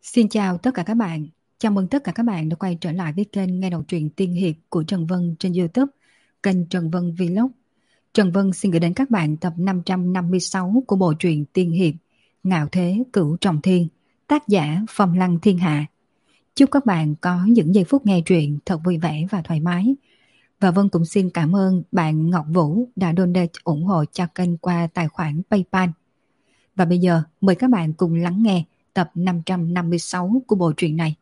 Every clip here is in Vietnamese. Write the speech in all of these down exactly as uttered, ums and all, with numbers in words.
Xin chào tất cả các bạn. Chào mừng tất cả các bạn đã quay trở lại với kênh nghe đọc truyện tiên hiệp của Trần Vân trên YouTube, kênh Trần Vân Vlog. Trần Vân xin gửi đến các bạn tập năm trăm năm mươi sáu của bộ truyện tiên hiệp Ngạo Thế Cửu Trọng Thiên, tác giả Phong Lăng Thiên Hạ. Chúc các bạn có những giây phút nghe truyện thật vui vẻ và thoải mái. Và Vân cũng xin cảm ơn bạn Ngọc Vũ đã donate ủng hộ cho kênh qua tài khoản PayPal. Và bây giờ mời các bạn cùng lắng nghe tập năm trăm năm mươi sáu của bộ truyện này.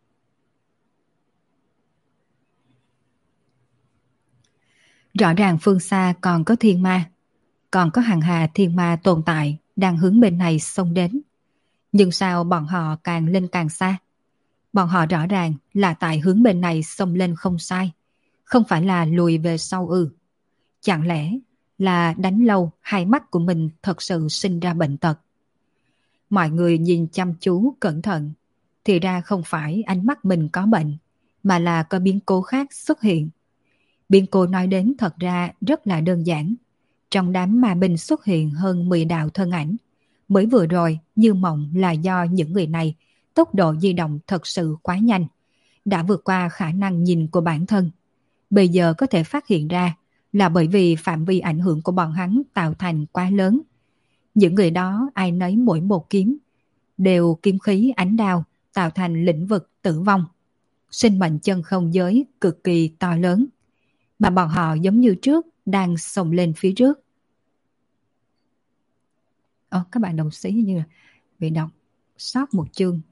Rõ ràng phương xa còn có thiên ma, còn có hàng hà thiên ma tồn tại đang hướng bên này xông đến. Nhưng sao bọn họ càng lên càng xa? Bọn họ rõ ràng là tại hướng bên này xông lên không sai, không phải là lùi về sau ư? Chẳng lẽ là đánh lâu hai mắt của mình thật sự sinh ra bệnh tật? Mọi người nhìn chăm chú cẩn thận, thì ra không phải ánh mắt mình có bệnh, mà là có biến cố khác xuất hiện. Biến cố nói đến thật ra rất là đơn giản. Trong đám ma binh xuất hiện hơn mười đạo thân ảnh. Mới vừa rồi như mộng là do những người này tốc độ di động thật sự quá nhanh, đã vượt qua khả năng nhìn của bản thân. Bây giờ có thể phát hiện ra là bởi vì phạm vi ảnh hưởng của bọn hắn tạo thành quá lớn. Những người đó ai nấy mỗi một kiếm, đều kiếm khí ánh đao tạo thành lĩnh vực tử vong. Sinh mệnh chân không giới cực kỳ to lớn, mà bọn họ giống như trước đang xông lên phía trước. Ồ, các bạn đồng sĩ như là bị đọc sót một chương.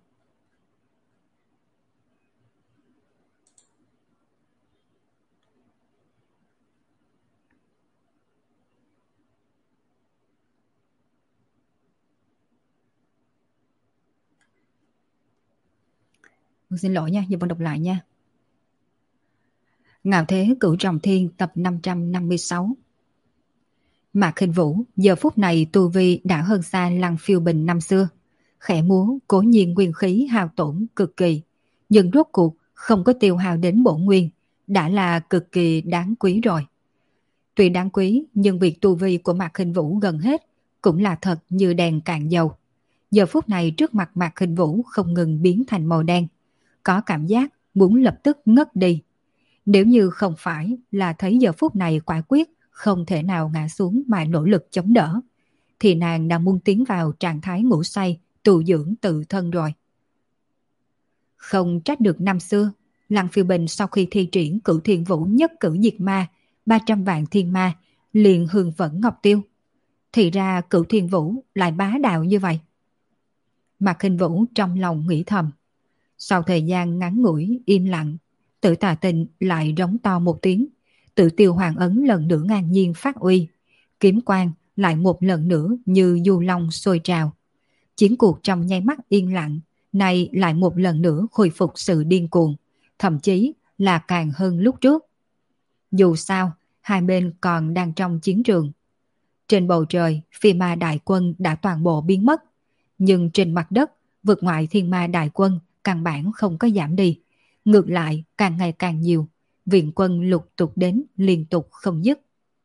Xin lỗi nha, giờ Vân đọc lại nha. Ngạo Thế Cửu Trọng Thiên tập năm trăm năm mươi sáu. Mạc Khinh Vũ giờ phút này tu vi đã hơn xa Lăng Phiêu Bình năm xưa. Khẽ múa cố nhiên nguyên khí hao tổn cực kỳ, nhưng rốt cuộc không có tiêu hao đến bổn nguyên, đã là cực kỳ đáng quý rồi. Tuy đáng quý, nhưng việc tu vi của Mạc Khinh Vũ gần hết cũng là thật như đèn cạn dầu. Giờ phút này trước mặt Mạc Khinh Vũ không ngừng biến thành màu đen, có cảm giác muốn lập tức ngất đi. Nếu như không phải là thấy giờ phút này quả quyết không thể nào ngã xuống mà nỗ lực chống đỡ, thì nàng đã muốn tiến vào trạng thái ngủ say, tu dưỡng tự thân rồi. Không trách được năm xưa, Lăng Phiêu Bình sau khi thi triển Cửu Thiên Vũ nhất cử diệt ma, ba trăm vạn thiên ma, liền hương vẫn ngọc tiêu. Thì ra Cửu Thiên Vũ lại bá đạo như vậy. Mạc Khinh Vũ trong lòng nghĩ thầm. Sau thời gian ngắn ngủi im lặng, Tử Tà Tình lại rống to một tiếng, Tự Tiêu Hoàng ấn lần nữa ngang nhiên phát uy, kiếm quang lại một lần nữa như du long sôi trào. Chiến cuộc trong nháy mắt yên lặng, nay lại một lần nữa khôi phục sự điên cuồng, thậm chí là càng hơn lúc trước. Dù sao, hai bên còn đang trong chiến trường. Trên bầu trời, phi ma đại quân đã toàn bộ biến mất, nhưng trên mặt đất, vực ngoại thiên ma đại quân căn bản không có giảm đi, ngược lại càng ngày càng nhiều, viện quân lục tục đến liên tục không dứt.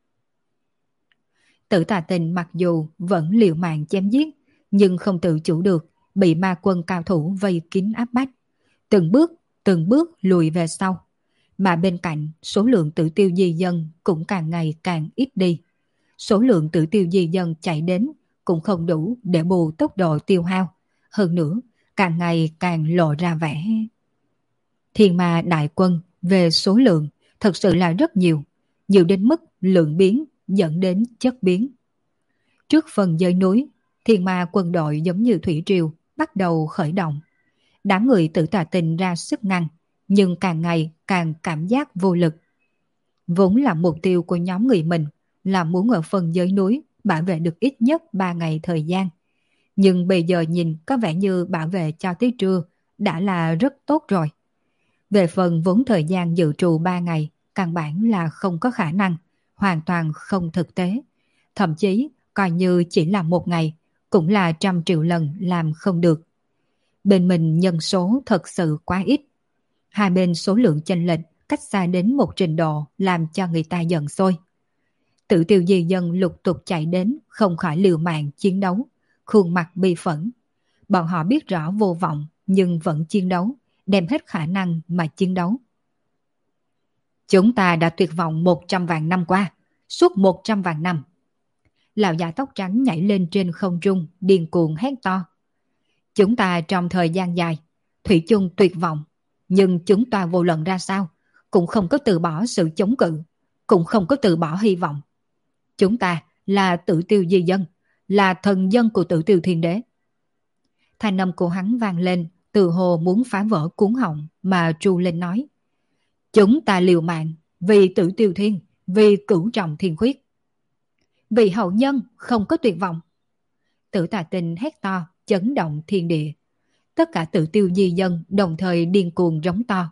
Tử Tà Tình mặc dù vẫn liều mạng chém giết, nhưng không tự chủ được, bị ma quân cao thủ vây kín áp bách, từng bước từng bước lùi về sau. Mà bên cạnh, số lượng tử tiêu di dân cũng càng ngày càng ít đi. Số lượng tử tiêu di dân chạy đến cũng không đủ để bù tốc độ tiêu hao, hơn nữa càng ngày càng lộ ra vẻ. Thiên ma đại quân về số lượng thật sự là rất nhiều, nhiều đến mức lượng biến dẫn đến chất biến. Trước phần dãy núi, thiên ma quân đội giống như thủy triều bắt đầu khởi động. Đám người Tử Tà Tình ra sức ngăn, nhưng càng ngày càng cảm giác vô lực. Vốn là mục tiêu của nhóm người mình là muốn ở phần dãy núi bảo vệ được ít nhất ba ngày thời gian. Nhưng bây giờ nhìn có vẻ như bảo vệ cho tới trưa đã là rất tốt rồi. Về phần vốn thời gian dự trù ba ngày, căn bản là không có khả năng, hoàn toàn không thực tế. Thậm chí, coi như chỉ là một ngày, cũng là trăm triệu lần làm không được. Bên mình nhân số thật sự quá ít. Hai bên số lượng chênh lệch cách xa đến một trình độ làm cho người ta giận sôi. Tự tiêu di dân lục tục chạy đến, không khỏi liều mạng chiến đấu, khuôn mặt bi phẫn. Bọn họ biết rõ vô vọng, nhưng vẫn chiến đấu, đem hết khả năng mà chiến đấu. Chúng ta đã tuyệt vọng một trăm vạn năm qua, suốt một trăm vạn năm. Lão già tóc trắng nhảy lên trên không trung, điên cuồng hét to. Chúng ta trong thời gian dài, thủy chung tuyệt vọng, nhưng chúng ta vô luận ra sao, cũng không có từ bỏ sự chống cự, cũng không có từ bỏ hy vọng. Chúng ta là Tử Tiêu di dân, là thần dân của Tử Tiêu Thiên Đế. Thanh âm của hắn vang lên, từ hồ muốn phá vỡ cuống họng mà tru lên nói. Chúng ta liều mạng, vì Tử Tiêu Thiên, vì cửu trọng thiên khuyết. Vì hậu nhân không có tuyệt vọng. Tử Tà Tinh hét to, chấn động thiên địa. Tất cả Tử Tiêu di dân đồng thời điên cuồng rống to.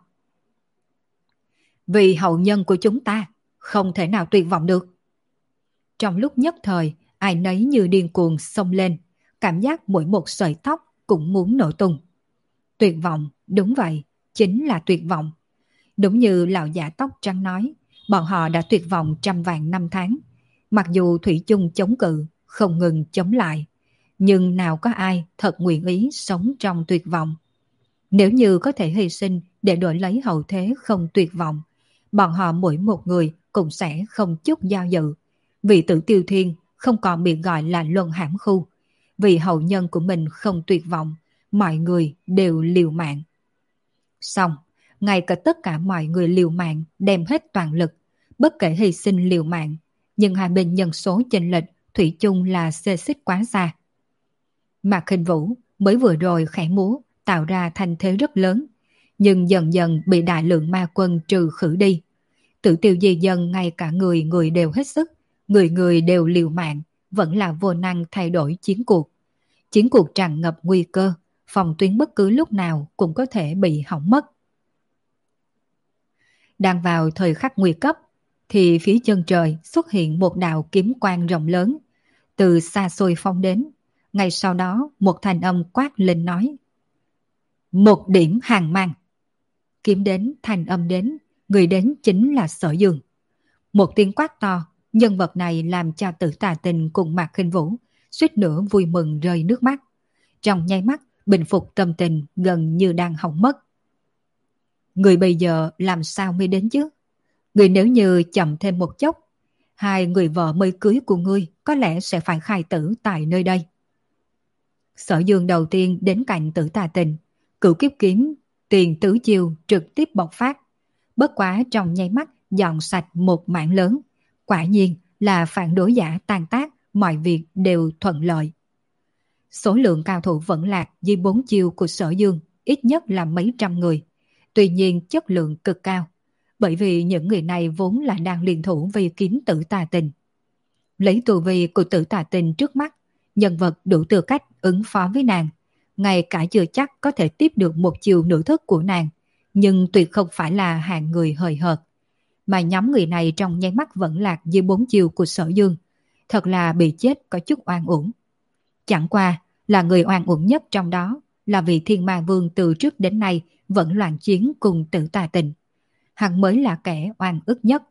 Vì hậu nhân của chúng ta không thể nào tuyệt vọng được. Trong lúc nhất thời, ai nấy như điên cuồng xông lên, cảm giác mỗi một sợi tóc cũng muốn nổ tung. Tuyệt vọng, đúng vậy, chính là tuyệt vọng. Đúng như lão giả tóc trắng nói, bọn họ đã tuyệt vọng trăm vạn năm tháng. Mặc dù thủy chung chống cự, không ngừng chống lại, nhưng nào có ai thật nguyện ý sống trong tuyệt vọng. Nếu như có thể hy sinh để đổi lấy hậu thế không tuyệt vọng, bọn họ mỗi một người cũng sẽ không chút do dự. Vì Tử Tiêu Thiên không còn bị gọi là luân hãm khu. Vì hậu nhân của mình không tuyệt vọng, mọi người đều liều mạng. Xong, ngay cả tất cả mọi người liều mạng đem hết toàn lực, bất kể hy sinh liều mạng, nhưng hai bên nhân số chênh lệch thủy chung là xê xích quá xa. Mạc Khinh Vũ mới vừa rồi khẽ múa tạo ra thành thế rất lớn, nhưng dần dần bị đại lượng ma quân trừ khử đi. Tử Tiêu di dân ngay cả người người đều hết sức, người người đều liều mạng, vẫn là vô năng thay đổi chiến cuộc. Chiến cuộc tràn ngập nguy cơ, phòng tuyến bất cứ lúc nào cũng có thể bị hỏng mất. Đang vào thời khắc nguy cấp, thì phía chân trời xuất hiện một đạo kiếm quang rộng lớn, từ xa xôi phong đến. Ngay sau đó một thanh âm quát lên nói. Một điểm hàng mang. Kiếm đến, thanh âm đến, người đến chính là Sở Dương. Một tiếng quát to, nhân vật này làm cho Tử Tà Tinh cùng Mạc Khinh Vũ suýt nữa vui mừng rơi nước mắt. Trong nháy mắt, bình phục tâm tình gần như đang hỏng mất. Người bây giờ làm sao mới đến chứ? Người nếu như chậm thêm một chốc, hai người vợ mới cưới của ngươi có lẽ sẽ phải khai tử tại nơi đây. Sở Dương đầu tiên đến cạnh Tử Tà Tinh, cửu kiếp kiếm, tiền tứ chiêu trực tiếp bộc phát. Bất quá trong nháy mắt dọn sạch một mảng lớn. Quả nhiên là phản đối giả tan tác, mọi việc đều thuận lợi. Số lượng cao thủ vẫn lạc dưới bốn chiêu của Sở Dương ít nhất là mấy trăm người. Tuy nhiên chất lượng cực cao, bởi vì những người này vốn là đang liên thủ vì kiếm Tử Tà Tinh. Lấy tu vi của Tử Tà Tinh trước mắt, nhân vật đủ tư cách ứng phó với nàng, ngay cả chưa chắc có thể tiếp được một chiều nữ thức của nàng, nhưng tuyệt không phải là hạng người hời hợt. Mà nhóm người này trong nháy mắt vẫn lạc dưới bốn chiều của Sở Dương, thật là bị chết có chút oan uổng. Chẳng qua là người oan uổng nhất trong đó là vị Thiên Ma Vương từ trước đến nay vẫn loạn chiến cùng Tử Tà Tinh. Hắn mới là kẻ oan ức nhất.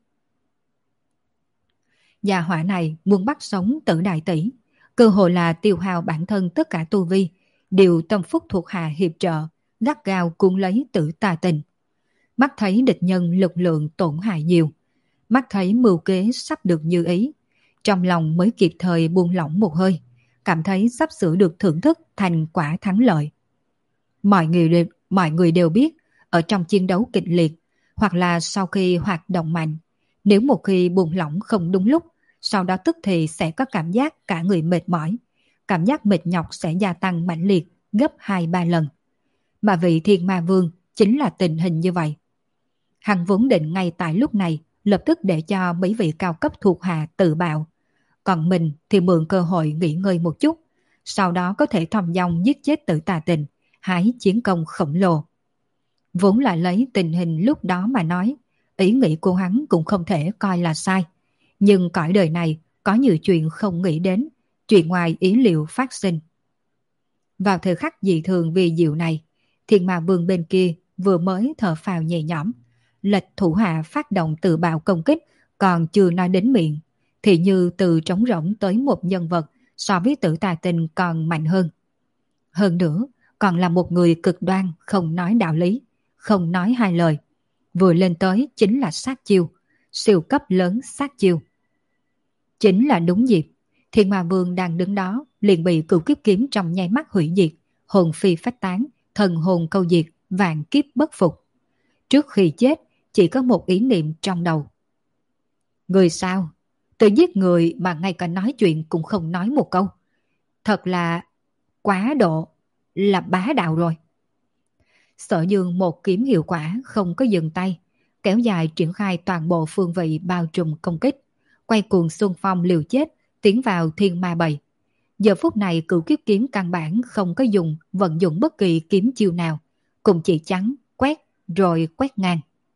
Gia hỏa này muốn bắt sống Tử Đại Tỷ, cơ hội là tiêu hao bản thân tất cả tu vi, đều tâm phúc thuộc hạ hiệp trợ, gắt gao cuốn lấy Tử Tà Tinh. Mắt thấy địch nhân lực lượng tổn hại nhiều, mắt thấy mưu kế sắp được như ý, trong lòng mới kịp thời buông lỏng một hơi, cảm thấy sắp sửa được thưởng thức thành quả thắng lợi. Mọi người đều, mọi người đều biết, ở trong chiến đấu kịch liệt, hoặc là sau khi hoạt động mạnh, nếu một khi buông lỏng không đúng lúc, sau đó tức thì sẽ có cảm giác cả người mệt mỏi, cảm giác mệt nhọc sẽ gia tăng mãnh liệt gấp hai ba lần. Mà vị Thiên Ma Vương chính là tình hình như vậy. Hắn vốn định ngay tại lúc này lập tức để cho mấy vị cao cấp thuộc hạ tự bạo, còn mình thì mượn cơ hội nghỉ ngơi một chút, sau đó có thể thong dong giết chết Tử Tà Tinh, hái chiến công khổng lồ. Vốn là lấy tình hình lúc đó mà nói, ý nghĩ của hắn cũng không thể coi là sai. Nhưng cõi đời này có nhiều chuyện không nghĩ đến, chuyện ngoài ý liệu phát sinh. Vào thời khắc dị thường vì diệu này, Thiên Ma Vương bên kia vừa mới thở phào nhẹ nhõm, lệch thủ hạ phát động tự bạo công kích, còn chưa nói đến miệng, thì như từ trống rỗng tới một nhân vật so với Tử Tà Tinh còn mạnh hơn. Hơn nữa, còn là một người cực đoan, không nói đạo lý, không nói hai lời. Vừa lên tới chính là sát chiêu, siêu cấp lớn sát chiêu. Chính là đúng dịp, Thiên Ma Vương đang đứng đó liền bị cửu kiếp kiếm trong nháy mắt hủy diệt, hồn phi phách tán, thần hồn câu diệt, vạn kiếp bất phục. Trước khi chết, chỉ có một ý niệm trong đầu. Người sao? Tự giết người mà ngay cả nói chuyện cũng không nói một câu. Thật là quá độ, là bá đạo rồi. Sở Dương một kiếm hiệu quả không có dừng tay, kéo dài triển khai toàn bộ phương vị bao trùm công kích, quay cuồng xung phong liều chết, tiến vào thiên ma bầy. Giờ phút này cửu kiếp kiếm căn bản không có dùng vận dụng bất kỳ kiếm chiêu nào, cùng chỉ trắng, quét rồi quét ngang.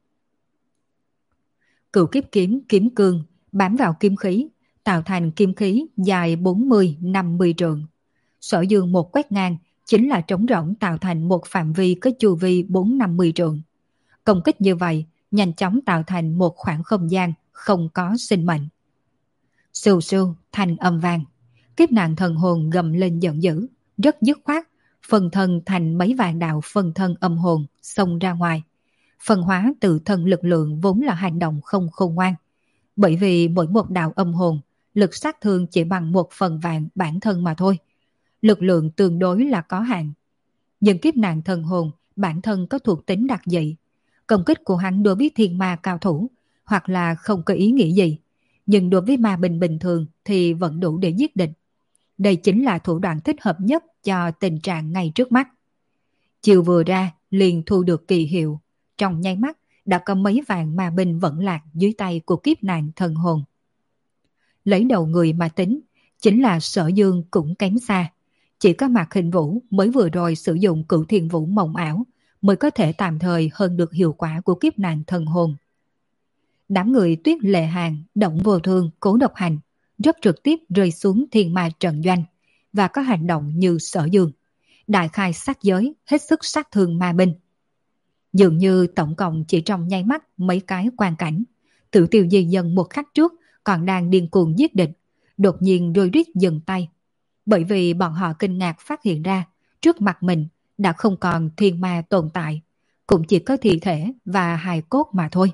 Cửu kiếp kiếm kiếm cương bám vào kim khí, tạo thành kim khí dài bốn mươi năm mươi trượng. Sở Dương một quét ngang chính là trống rỗng tạo thành một phạm vi có chu vi bốn năm mươi trượng. Công kích như vậy nhanh chóng tạo thành một khoảng không gian không có sinh mệnh. Sưu sưu thành âm vang, kiếp nạn thần hồn gầm lên giận dữ, rất dứt khoát, phần thân thành mấy vạn đạo phần thân âm hồn xông ra ngoài. Phân hóa tự thân lực lượng vốn là hành động không khôn ngoan, bởi vì mỗi một đạo âm hồn lực sát thương chỉ bằng một phần vạn bản thân mà thôi. Lực lượng tương đối là có hạn. Nhưng kiếp nạn thần hồn bản thân có thuộc tính đặc dị. Công kích của hắn đối với thiên ma cao thủ hoặc là không có ý nghĩa gì, nhưng đối với ma binh bình thường thì vẫn đủ để giết địch. Đây chính là thủ đoạn thích hợp nhất cho tình trạng ngay trước mắt. Chiều vừa ra liền thu được kỳ hiệu, trong nháy mắt đã có mấy vạn ma binh vẫn lạc dưới tay của kiếp nạn thần hồn. Lấy đầu người mà tính, chính là Sở Dương cũng kém xa. Chỉ có Mạc Hình Vũ mới vừa rồi sử dụng Cửu Thiên Vũ mộng ảo mới có thể tạm thời hơn được hiệu quả của kiếp nạn thần hồn. Đám người Tuyết Lệ Hàng, Động Vô Thương, Cố Độc Hành rất trực tiếp rơi xuống thiên ma trận doanh và có hành động như Sở Dương, đại khai sát giới, hết sức sát thương ma binh. Dường như tổng cộng chỉ trong nháy mắt mấy cái quan cảnh, Tử Tiêu Di Dân một khắc trước còn đang điên cuồng giết địch, đột nhiên rơi rít dừng tay, bởi vì bọn họ kinh ngạc phát hiện ra trước mặt mình đã không còn thiên ma tồn tại, cũng chỉ có thi thể và hài cốt mà thôi.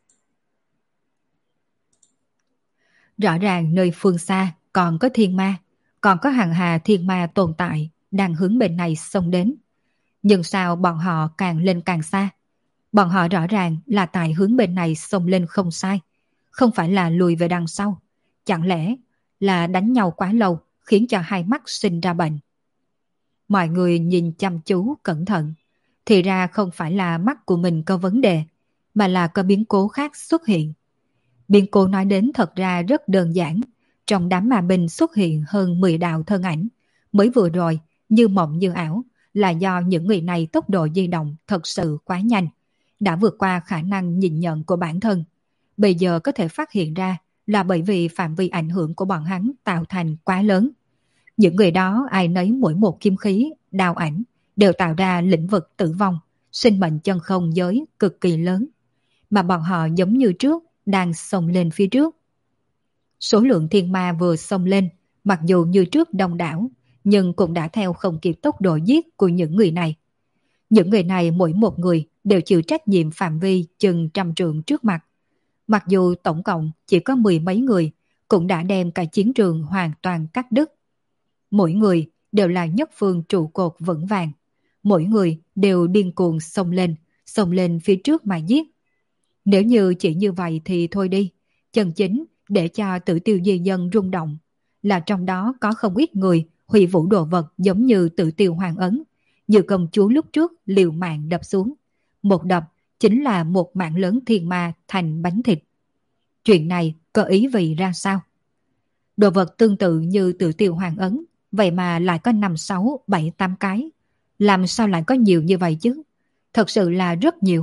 Rõ ràng nơi phương xa còn có thiên ma, còn có hàng hà thiên ma tồn tại đang hướng bên này xông đến. Nhưng sao bọn họ càng lên càng xa? Bọn họ rõ ràng là tại hướng bên này xông lên không sai, không phải là lùi về đằng sau. Chẳng lẽ là đánh nhau quá lâu khiến cho hai mắt sinh ra bệnh? Mọi người nhìn chăm chú cẩn thận, thì ra không phải là mắt của mình có vấn đề, mà là có biến cố khác xuất hiện. Biến cố nói đến thật ra rất đơn giản. Trong đám ma binh xuất hiện hơn mười đạo thân ảnh, mới vừa rồi như mộng như ảo, là do những người này tốc độ di động thật sự quá nhanh, đã vượt qua khả năng nhìn nhận của bản thân. Bây giờ có thể phát hiện ra là bởi vì phạm vi ảnh hưởng của bọn hắn tạo thành quá lớn. Những người đó ai nấy mỗi một kim khí, đao ảnh đều tạo ra lĩnh vực tử vong, sinh mệnh chân không giới cực kỳ lớn. Mà bọn họ giống như trước đang xông lên phía trước. Số lượng thiên ma vừa xông lên, mặc dù như trước đông đảo, nhưng cũng đã theo không kịp tốc độ giết của những người này. Những người này mỗi một người đều chịu trách nhiệm phạm vi chừng trăm trượng trước mặt. Mặc dù tổng cộng chỉ có mười mấy người, cũng đã đem cả chiến trường hoàn toàn cắt đứt. Mỗi người đều là nhất phương trụ cột vững vàng. Mỗi người đều điên cuồng xông lên, xông lên phía trước mà giết. Nếu như chỉ như vậy thì thôi đi, chân chính để cho Tử Tiêu Di Dân rung động là trong đó có không ít người hủy vũ đồ vật giống như Tử Tiêu Hoàng Ấn, như công chúa lúc trước liều mạng đập xuống. Một đập chính là một mạng lớn thiên ma thành bánh thịt. Chuyện này có ý vị ra sao? Đồ vật tương tự như Tử Tiêu Hoàng Ấn, vậy mà lại có năm, sáu, bảy, tám cái. Làm sao lại có nhiều như vậy chứ? Thật sự là rất nhiều.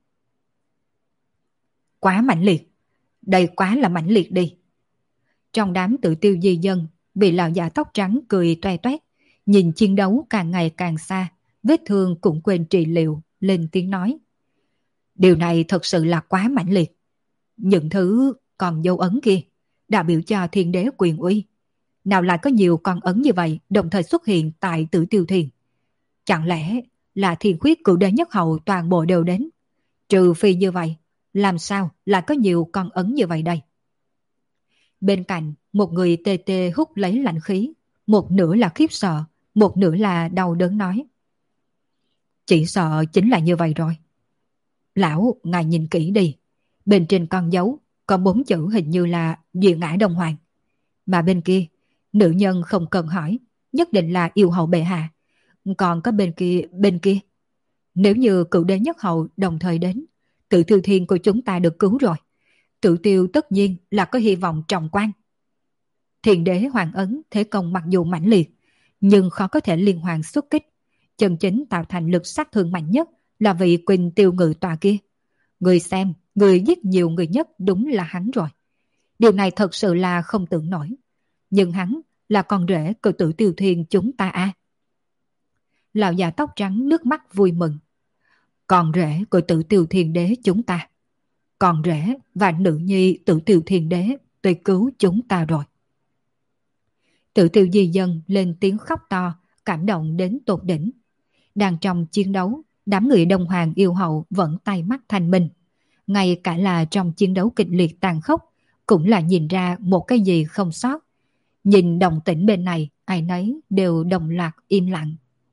Quá mãnh liệt. Đây quá là mãnh liệt đi. Trong đám Tử Tiêu Di Dân, vị lão già tóc trắng cười toe toét, nhìn chiến đấu càng ngày càng xa, vết thương cũng quên trị liệu, lên tiếng nói. Điều này thật sự là quá mãnh liệt. Những thứ còn dấu ấn kia, đã biểu cho thiên đế quyền uy. Nào lại có nhiều con ấn như vậy đồng thời xuất hiện tại Tử Tiêu Thiền. Chẳng lẽ là thiên khuyết cửu đế nhất hầu toàn bộ đều đến? Trừ phi như vậy, làm sao lại có nhiều con ấn như vậy đây? Bên cạnh, một người tê tê hút lấy lạnh khí, một nửa là khiếp sợ, một nửa là đau đớn nói. Chỉ sợ chính là như vậy rồi. Lão, ngài nhìn kỹ đi. Bên trên con dấu có bốn chữ hình như là Địa Ngã Đông Hoàng. Mà bên kia, nữ nhân không cần hỏi, nhất định là yêu hậu bệ hạ. Còn có bên kia, bên kia. Nếu như cửu đế nhất hậu đồng thời đến, Tự Tiêu Thiên của chúng ta được cứu rồi. Tự tiêu tất nhiên là có hy vọng trọng quan. Thiền đế hoàng ấn thế công mặc dù mãnh liệt, nhưng khó có thể liên hoàn xuất kích. Chân chính tạo thành lực sát thương mạnh nhất là vị Quỳnh Tiêu Ngự tòa kia. Người xem, người giết nhiều người nhất đúng là hắn rồi. Điều này thật sự là không tưởng nổi. Nhưng hắn là con rể của Tự Tiêu Thiên chúng ta à. Lão già tóc trắng nước mắt vui mừng. Con rể của Tự Tiêu Thiên đế chúng ta. Con rể và nữ nhi Tự Tiêu Thiên đế tới cứu chúng ta rồi. Tự Tiêu di dân lên tiếng khóc to, cảm động đến tột đỉnh. Đang trong chiến đấu, đám người Đông Hoàng yêu hậu vẫn tay mắt thanh minh. Ngay cả là trong chiến đấu kịch liệt tàn khốc, cũng là nhìn ra một cái gì không sót. Nhìn đồng tĩnh bên này, ai nấy đều đồng loạt im lặng.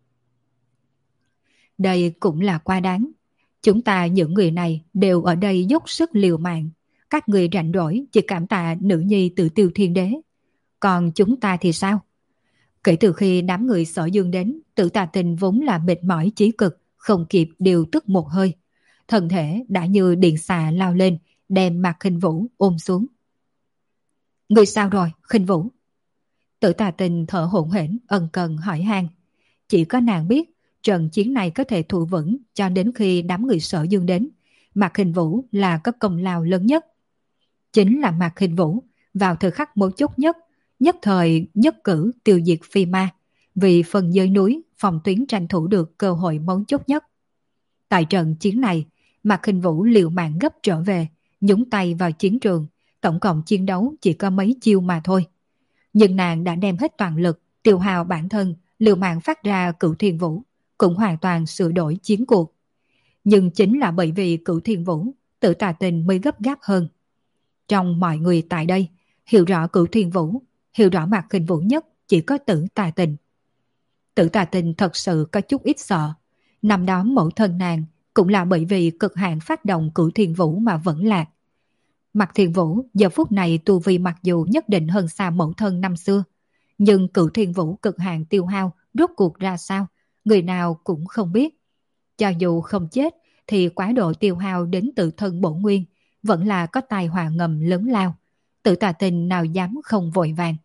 Đây cũng là quá đáng. Chúng ta những người này đều ở đây dốc sức liều mạng. Các người rảnh rỗi chỉ cảm tạ nữ nhi Tự Tiêu Thiên đế. Còn chúng ta thì sao? Kể từ khi đám người Sở Dương đến, Tử Tà Tình vốn là mệt mỏi chí cực, không kịp điều tức một hơi. Thân thể đã như điện xà lao lên, đem Mạc Khinh Vũ ôm xuống. Người sao rồi, Khinh Vũ? Tử Tà Tình thở hổn hển ân cần hỏi han. Chỉ có nàng biết trận chiến này có thể trụ vững cho đến khi đám người Sở Dương đến. Mạc Khinh Vũ là có công lao lớn nhất. Chính là Mạc Khinh Vũ vào thời khắc mấu chốt nhất, nhất thời nhất cử tiêu diệt phi ma, vì phần dưới núi phòng tuyến tranh thủ được cơ hội mấu chốt nhất. Tại trận chiến này, Mạc Khinh Vũ liều mạng gấp trở về, nhúng tay vào chiến trường, tổng cộng chiến đấu chỉ có mấy chiêu mà thôi. Nhưng nàng đã đem hết toàn lực, tiêu hao bản thân, liều mạng phát ra Cửu Thiên Vũ, cũng hoàn toàn sửa đổi chiến cuộc. Nhưng chính là bởi vì Cửu Thiên Vũ, Tử Tà Tình mới gấp gáp hơn. Trong mọi người tại đây, hiểu rõ Cửu Thiên Vũ, hiểu rõ Mạc Khinh Vũ nhất chỉ có Tử Tà Tình. Tử Tà Tình thật sự có chút ít sợ. Năm đó mẫu thân nàng cũng là bởi vì cực hạn phát động Cửu Thiên Vũ mà vẫn lạc. Mạc Thiên Vũ giờ phút này tu vi mặc dù nhất định hơn xa mẫu thân năm xưa, nhưng Cửu Thiên Vũ cực hạn tiêu hao rốt cuộc ra sao, người nào cũng không biết. Cho dù không chết thì quá độ tiêu hao đến tự thân bổ nguyên vẫn là có tai họa ngầm lớn lao. Tử Tà Tình nào dám không vội vàng.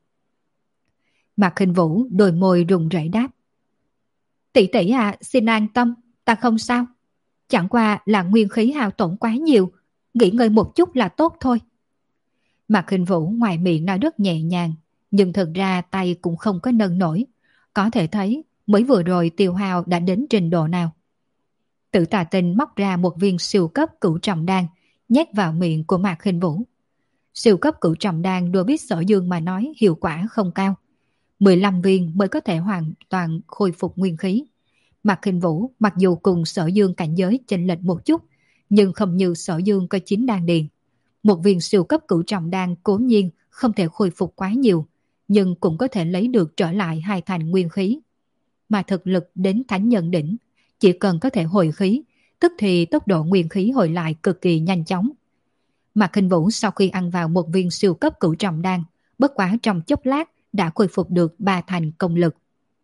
Mạc Khinh Vũ đôi môi run rẩy đáp. Tỷ tỷ à, xin an tâm, ta không sao. Chẳng qua là nguyên khí hao tổn quá nhiều, nghỉ ngơi một chút là tốt thôi. Mạc Khinh Vũ ngoài miệng nói rất nhẹ nhàng, nhưng thực ra tay cũng không có nâng nổi. Có thể thấy mới vừa rồi tiêu hao đã đến trình độ nào. Tử Tà Tình móc ra một viên siêu cấp cửu trọng đan, nhét vào miệng của Mạc Khinh Vũ. Siêu cấp cửu trọng đan đối với Sở Dương mà nói hiệu quả không cao. mười lăm viên mới có thể hoàn toàn khôi phục nguyên khí. Mạc Khinh Vũ mặc dù cùng Sở Dương cảnh giới chênh lệch một chút, nhưng không như Sở Dương có chín đan điền. Một viên siêu cấp cửu trọng đan cố nhiên không thể khôi phục quá nhiều, nhưng cũng có thể lấy được trở lại hai thành nguyên khí. Mà thực lực đến thánh nhân đỉnh, chỉ cần có thể hồi khí, tức thì tốc độ nguyên khí hồi lại cực kỳ nhanh chóng. Mạc Khinh Vũ sau khi ăn vào một viên siêu cấp cửu trọng đan, bất quá trong chốc lát đã khôi phục được ba thành công lực.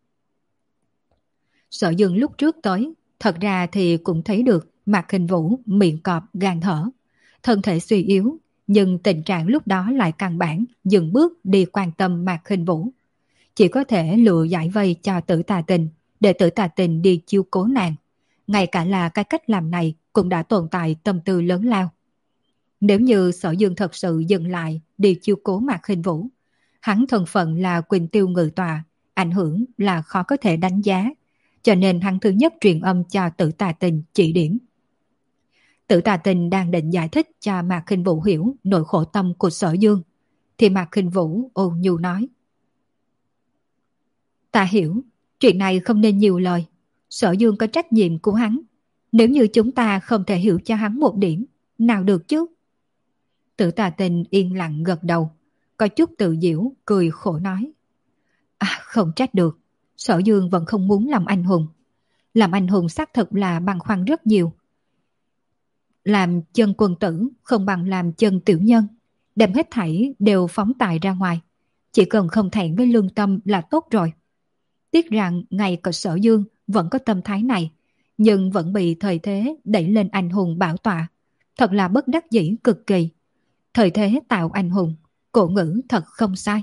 Sở Dương lúc trước tới, thật ra thì cũng thấy được Mạc Khinh Vũ miệng cọp gan thở, thân thể suy yếu, nhưng tình trạng lúc đó lại căn bản dừng bước đi quan tâm Mạc Khinh Vũ. Chỉ có thể lựa giải vây cho Tử Tà Tình, để Tử Tà Tình đi chiếu cố nàng. Ngay cả là cái cách làm này cũng đã tồn tại tâm tư lớn lao. Nếu như Sở Dương thật sự dừng lại đi chiếu cố Mạc Khinh Vũ, hắn thân phận là Quỳnh Tiêu Ngự tòa, ảnh hưởng là khó có thể đánh giá, cho nên hắn thứ nhất truyền âm cho Tử Tà Tình chỉ điểm. Tử Tà Tình đang định giải thích cho Mạc Khinh Vũ hiểu nỗi khổ tâm của Sở Dương, thì Mạc Khinh Vũ ôn nhu nói: Ta hiểu, chuyện này không nên nhiều lời. Sở Dương có trách nhiệm của hắn. Nếu như chúng ta không thể hiểu cho hắn một điểm, nào được chứ? Tử Tà Tinh yên lặng gật đầu, có chút tự giễu, cười khổ nói. À, không trách được. Sở Dương vẫn không muốn làm anh hùng. Làm anh hùng xác thực là băn khoăn rất nhiều. Làm chân quân tử không bằng làm chân tiểu nhân. Đem hết thảy đều phóng tài ra ngoài. Chỉ cần không thẹn với lương tâm là tốt rồi. Tiếc rằng ngay cả Sở Dương vẫn có tâm thái này, nhưng vẫn bị thời thế đẩy lên anh hùng bảo tọa. Thật là bất đắc dĩ cực kỳ. Thời thế tạo anh hùng, cổ ngữ thật không sai.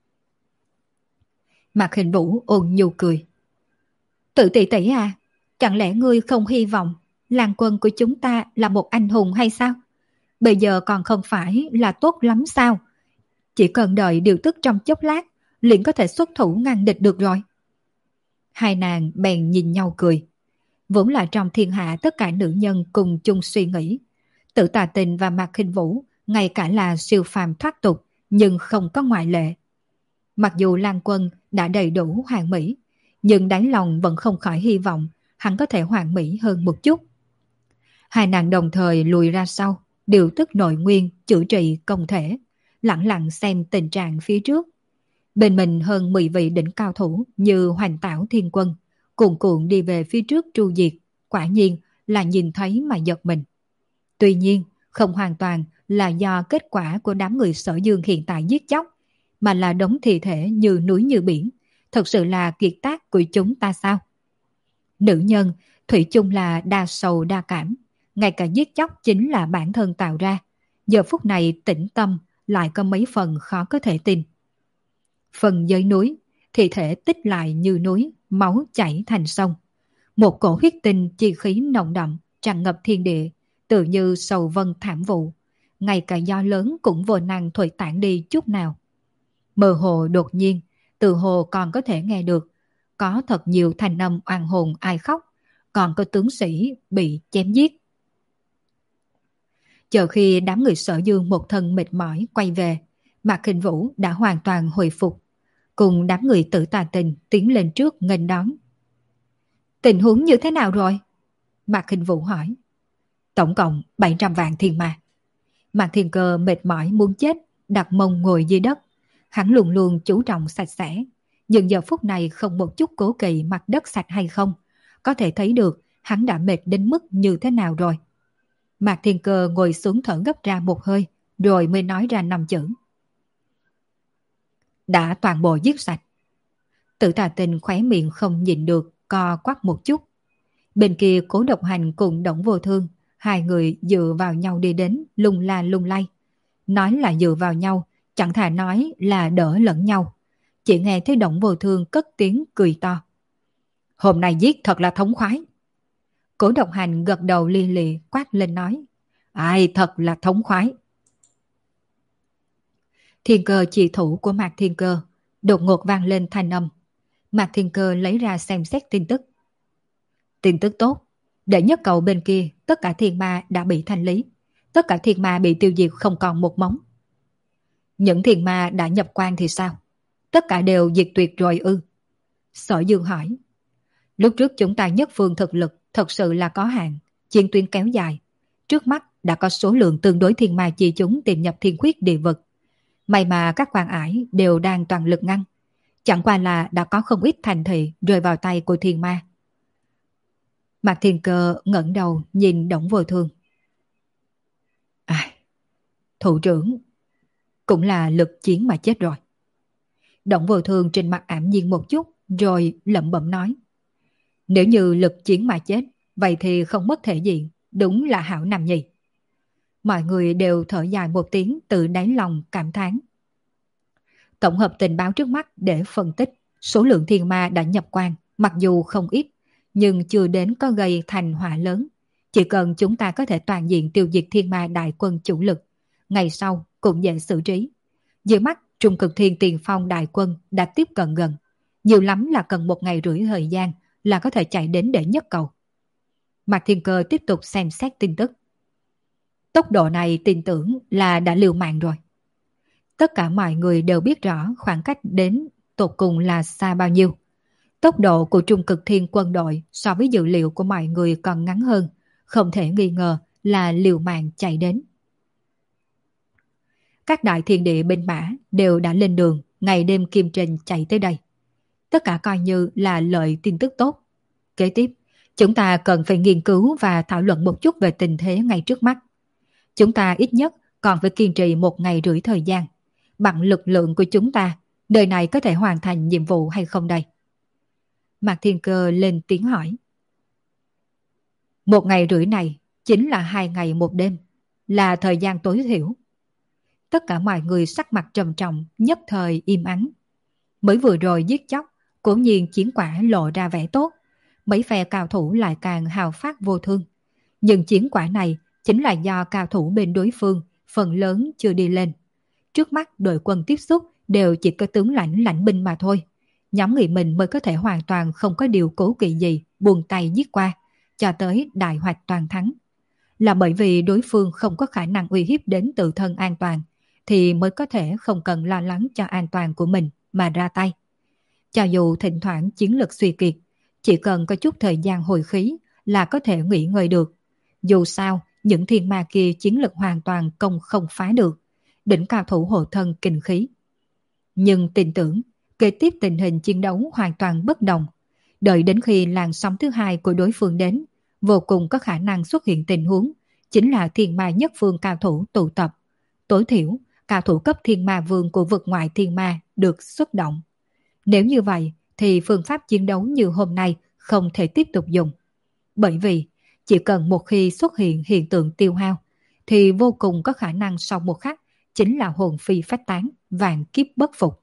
Mạc Hình Vũ ôn nhu cười. Tự tỷ tỷ à, chẳng lẽ ngươi không hy vọng Lan Quân của chúng ta là một anh hùng hay sao? Bây giờ còn không phải là tốt lắm sao? Chỉ cần đợi điều tức trong chốc lát, liền có thể xuất thủ ngăn địch được rồi. Hai nàng bèn nhìn nhau cười. Vốn là trong thiên hạ tất cả nữ nhân cùng chung suy nghĩ. Tử Tà Tình và Mạc Khinh Vũ ngay cả là siêu phàm thoát tục, nhưng không có ngoại lệ. Mặc dù Lan Quân đã đầy đủ hoàn mỹ, nhưng đáy lòng vẫn không khỏi hy vọng hắn có thể hoàn mỹ hơn một chút. Hai nàng đồng thời lùi ra sau, điều tức nội nguyên, chữa trị công thể, lặng lặng xem tình trạng phía trước. Bên mình hơn mười vị đỉnh cao thủ như Hoành Tảo Thiên Quân, cuồn cuộn đi về phía trước tru diệt, quả nhiên là nhìn thấy mà giật mình. Tuy nhiên, không hoàn toàn là do kết quả của đám người Sở Dương hiện tại giết chóc, mà là đống thi thể như núi như biển, thật sự là kiệt tác của chúng ta sao? Nữ nhân, thủy chung là đa sầu đa cảm, ngay cả giết chóc chính là bản thân tạo ra. Giờ phút này tĩnh tâm lại có mấy phần khó có thể tin. Phần dưới núi, thi thể tích lại như núi, máu chảy thành sông. Một cổ huyết tinh chi khí nồng đậm, tràn ngập thiên địa, tự như sầu vân thảm vụ. Ngay cả gió lớn cũng vô năng thổi tản đi chút nào. Mơ hồ đột nhiên, từ hồ còn có thể nghe được, có thật nhiều thanh âm oan hồn ai khóc, còn có tướng sĩ bị chém giết. Chờ khi đám người Sở Dương một thân mệt mỏi quay về, Mạc Khinh Vũ đã hoàn toàn hồi phục, cùng đám người Tử Tà Tình tiến lên trước nghênh đón. Tình huống như thế nào rồi? Mạc Khinh Vũ hỏi. Tổng cộng bảy trăm vạn thiên ma. Mạc Thiên Cơ mệt mỏi muốn chết, đặt mông ngồi dưới đất. Hắn luôn luôn chú trọng sạch sẽ, nhưng giờ phút này không một chút cố kỵ mặt đất sạch hay không. Có thể thấy được hắn đã mệt đến mức như thế nào rồi. Mạc Thiên Cơ ngồi xuống thở gấp ra một hơi, rồi mới nói ra năm chữ. Đã toàn bộ giết sạch. Tử Tà Tình khóe miệng không nhìn được, co quắp một chút. Bên kia Cố Độc Hành cùng Đổng Vô Thương, hai người dựa vào nhau đi đến, lung la lung lay. Nói là dựa vào nhau, chẳng thà nói là đỡ lẫn nhau. Chỉ nghe thấy Đổng Vô Thương cất tiếng cười to. Hôm nay giết thật là thống khoái. Cố Độc Hành gật đầu li lì quát lên nói. Ai thật là thống khoái. Thiên Cơ chỉ thủ của Mạc Thiên Cơ đột ngột vang lên thanh âm. Mạc Thiên Cơ lấy ra xem xét tin tức. Tin tức tốt. Đệ nhất cầu bên kia tất cả thiên ma đã bị thanh lý. Tất cả thiên ma bị tiêu diệt không còn một móng. Những thiên ma đã nhập quan thì sao? Tất cả đều diệt tuyệt rồi ư? Sở Dương hỏi. Lúc trước chúng ta nhất phương thực lực thật sự là có hạn, chiến tuyến kéo dài. Trước mắt đã có số lượng tương đối thiên ma chi chúng tìm nhập thiên khuyết địa vực. May mà các quan ải đều đang toàn lực ngăn. Chẳng qua là đã có không ít thành thị rơi vào tay của thiên ma. Mạc Thiên Cơ ngẩng đầu nhìn Đổng Vô Thương. À, thủ trưởng cũng là lực chiến mà chết rồi. Đổng Vô Thương trên mặt ảm nhiên một chút, rồi lẩm bẩm nói. Nếu như lực chiến mà chết, vậy thì không mất thể diện, đúng là hảo nam nhì. Mọi người đều thở dài một tiếng, từ đáy lòng cảm thán. Tổng hợp tình báo trước mắt để phân tích, số lượng thiên ma đã nhập quan, mặc dù không ít, nhưng chưa đến có gây thành họa lớn. Chỉ cần chúng ta có thể toàn diện tiêu diệt thiên ma đại quân chủ lực, ngày sau cũng dễ xử trí. Dưới mắt Trung Cực Thiên Tiền Phong đại quân đã tiếp cận gần, nhiều lắm là cần một ngày rưỡi thời gian là có thể chạy đến đệ nhất cầu. Mạc Thiên Cơ tiếp tục xem xét tin tức. Tốc độ này tin tưởng là đã liều mạng rồi. Tất cả mọi người đều biết rõ khoảng cách đến tột cùng là xa bao nhiêu. Tốc độ của Trung Cực Thiên quân đội so với dự liệu của mọi người còn ngắn hơn, không thể nghi ngờ là liều mạng chạy đến. Các đại thiên địa binh mã đều đã lên đường, ngày đêm kiêm trình chạy tới đây. Tất cả coi như là lợi tin tức tốt. Kế tiếp, chúng ta cần phải nghiên cứu và thảo luận một chút về tình thế ngay trước mắt. Chúng ta ít nhất còn phải kiên trì một ngày rưỡi thời gian. Bằng lực lượng của chúng ta, đời này có thể hoàn thành nhiệm vụ hay không đây? Mạc Thiên Cơ lên tiếng hỏi. Một ngày rưỡi này chính là hai ngày một đêm, là thời gian tối thiểu. Tất cả mọi người sắc mặt trầm trọng, nhất thời im ắng. Mới vừa rồi giết chóc, cố nhiên chiến quả lộ ra vẻ tốt, mấy phe cao thủ lại càng hào phát vô thương. Nhưng chiến quả này chính là do cao thủ bên đối phương phần lớn chưa đi lên. Trước mắt đội quân tiếp xúc đều chỉ có tướng lãnh lãnh binh mà thôi. Nhóm người mình mới có thể hoàn toàn không có điều cố kỵ gì buông tay giết qua, cho tới đại hoạch toàn thắng. Là bởi vì đối phương không có khả năng uy hiếp đến tự thân an toàn, thì mới có thể không cần lo lắng cho an toàn của mình mà ra tay. Cho dù thỉnh thoảng chiến lực suy kiệt, chỉ cần có chút thời gian hồi khí là có thể nghỉ ngơi được. Dù sao, những thiên ma kia chiến lực hoàn toàn công không phá được, đỉnh cao thủ hộ thân kinh khí. Nhưng tin tưởng, kế tiếp tình hình chiến đấu hoàn toàn bất đồng. Đợi đến khi làn sóng thứ hai của đối phương đến, vô cùng có khả năng xuất hiện tình huống, chính là thiên ma nhất phương cao thủ tụ tập. Tối thiểu, cao thủ cấp thiên ma vương của vực ngoại thiên ma được xuất động. Nếu như vậy, thì phương pháp chiến đấu như hôm nay không thể tiếp tục dùng. Bởi vì, chỉ cần một khi xuất hiện hiện tượng tiêu hao, thì vô cùng có khả năng sau một khắc chính là hồn phi phách tán, vạn kiếp bất phục.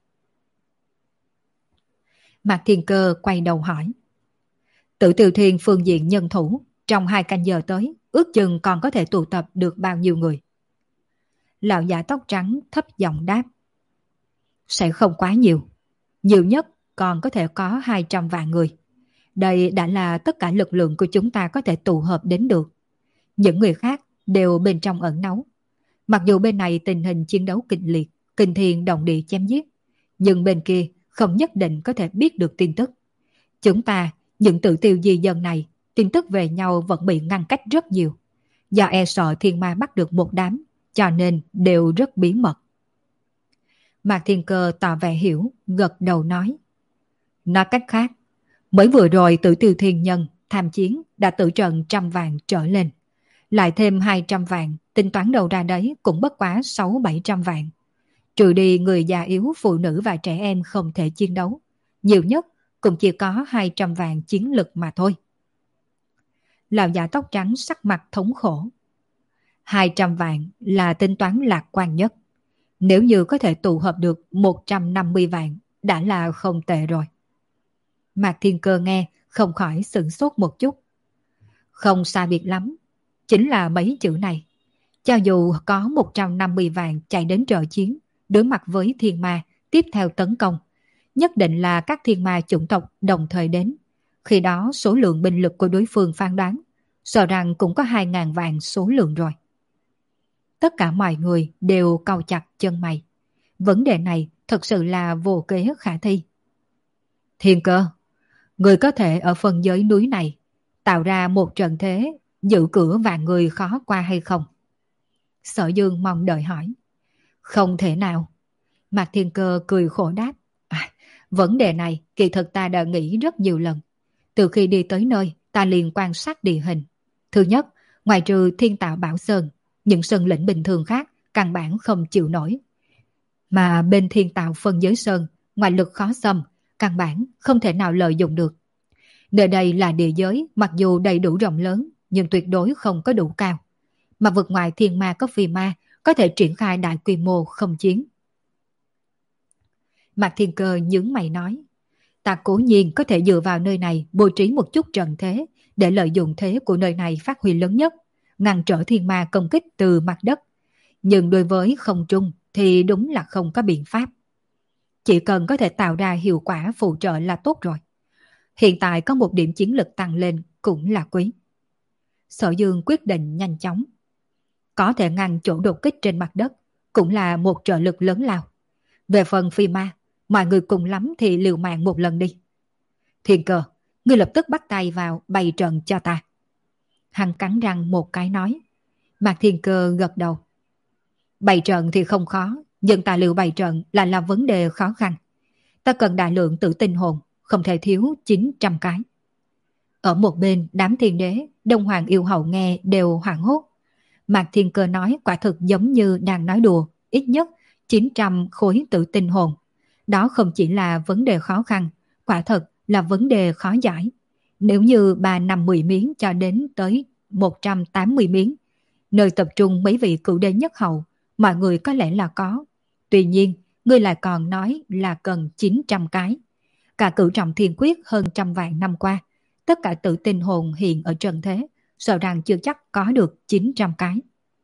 Mạc Thiên Cơ quay đầu hỏi. Tử Tiêu Thiên phương diện nhân thủ, trong hai canh giờ tới, ước chừng còn có thể tụ tập được bao nhiêu người? Lão giả tóc trắng thấp giọng đáp. Sẽ không quá nhiều. Nhiều nhất còn có thể có hai trăm vạn người. Đây đã là tất cả lực lượng của chúng ta có thể tụ hợp đến được. Những người khác đều bên trong ẩn náu. Mặc dù bên này tình hình chiến đấu kịch liệt, kinh thiên động địa chém giết, nhưng bên kia không nhất định có thể biết được tin tức. Chúng ta, những tự tiêu di dân này, tin tức về nhau vẫn bị ngăn cách rất nhiều. Do e sợ thiên ma bắt được một đám, cho nên đều rất bí mật. Mạc Thiên Cơ tỏ vẻ hiểu, gật đầu nói. Nói cách khác, mới vừa rồi Tử Tiêu Thiên Nhân tham chiến đã tử trận trăm vạn trở lên. Lại thêm hai trăm vạn, tính toán đầu ra đấy cũng bất quá sáu bảy trăm vạn. Trừ đi người già yếu, phụ nữ và trẻ em không thể chiến đấu. Nhiều nhất cũng chỉ có hai trăm vạn chiến lực mà thôi. Lão già tóc trắng sắc mặt thống khổ. hai trăm vạn là tính toán lạc quan nhất. Nếu như có thể tụ hợp được một trăm năm mươi vạn đã là không tệ rồi. Mạc Thiên Cơ nghe không khỏi sửng sốt một chút. Không xa biệt lắm, chính là mấy chữ này. Cho dù có một trăm năm mươi vạn chạy đến trợ chiến, đối mặt với thiên ma tiếp theo tấn công, nhất định là các thiên ma chủng tộc đồng thời đến. Khi đó số lượng binh lực của đối phương phán đoán, sợ rằng cũng có hai ngàn vạn số lượng rồi. Tất cả mọi người đều cau chặt chân mày. Vấn đề này thật sự là vô kế khả thi. Thiên Cơ, người có thể ở phần giới núi này tạo ra một trận thế giữ cửa vạn người khó qua hay không? Sở Dương mong đợi hỏi. Không thể nào. Mạc Thiên Cơ cười khổ đáp. À, vấn đề này kỳ thực ta đã nghĩ rất nhiều lần. Từ khi đi tới nơi, ta liền quan sát địa hình. Thứ nhất, ngoài trừ Thiên Tạo Bảo Sơn, những sơn lĩnh bình thường khác căn bản không chịu nổi. Mà bên Thiên Tạo Phân Giới Sơn, ngoại lực khó xâm, căn bản không thể nào lợi dụng được. Nơi đây là địa giới, mặc dù đầy đủ rộng lớn, nhưng tuyệt đối không có đủ cao. Mà vực ngoài thiên ma có phi ma, có thể triển khai đại quy mô không chiến. Mạc Thiên Cơ nhướng mày nói, ta cố nhiên có thể dựa vào nơi này bố trí một chút trận thế, để lợi dụng thế của nơi này phát huy lớn nhất, ngăn trở thiên ma công kích từ mặt đất. Nhưng đối với không trung thì đúng là không có biện pháp. Chỉ cần có thể tạo ra hiệu quả phụ trợ là tốt rồi. Hiện tại có một điểm chiến lực tăng lên cũng là quý. Sở Dương quyết định nhanh chóng. Có thể ngăn chỗ đột kích trên mặt đất cũng là một trợ lực lớn lao. Về phần phi ma, mọi người cùng lắm thì liều mạng một lần đi. Thiên Cơ, ngươi lập tức bắt tay vào bày trận cho ta. Hắn cắn răng một cái nói. Mạc Thiên Cơ gật đầu. Bày trận thì không khó, nhưng tài liệu bày trận là là vấn đề khó khăn. Ta cần đại lượng tử tinh hồn, không thể thiếu chín trăm cái. Ở một bên đám thiên đế, Đông Hoàng yêu hậu nghe đều hoảng hốt. Mạc Thiên Cơ nói quả thực giống như đang nói đùa, ít nhất chín trăm khối tử tinh hồn. Đó không chỉ là vấn đề khó khăn, quả thật là vấn đề khó giải. Nếu như ba năm mười miếng cho đến tới một trăm tám mươi miếng, nơi tập trung mấy vị cửu đế nhất hậu, mọi người có lẽ là có. Tuy nhiên, ngươi lại còn nói là cần chín trăm cái. Cả cửu trọng thiên quyết hơn trăm vạn năm qua, tất cả tử tinh hồn hiện ở trần thế, sợ rằng chưa chắc có được chín trăm cái.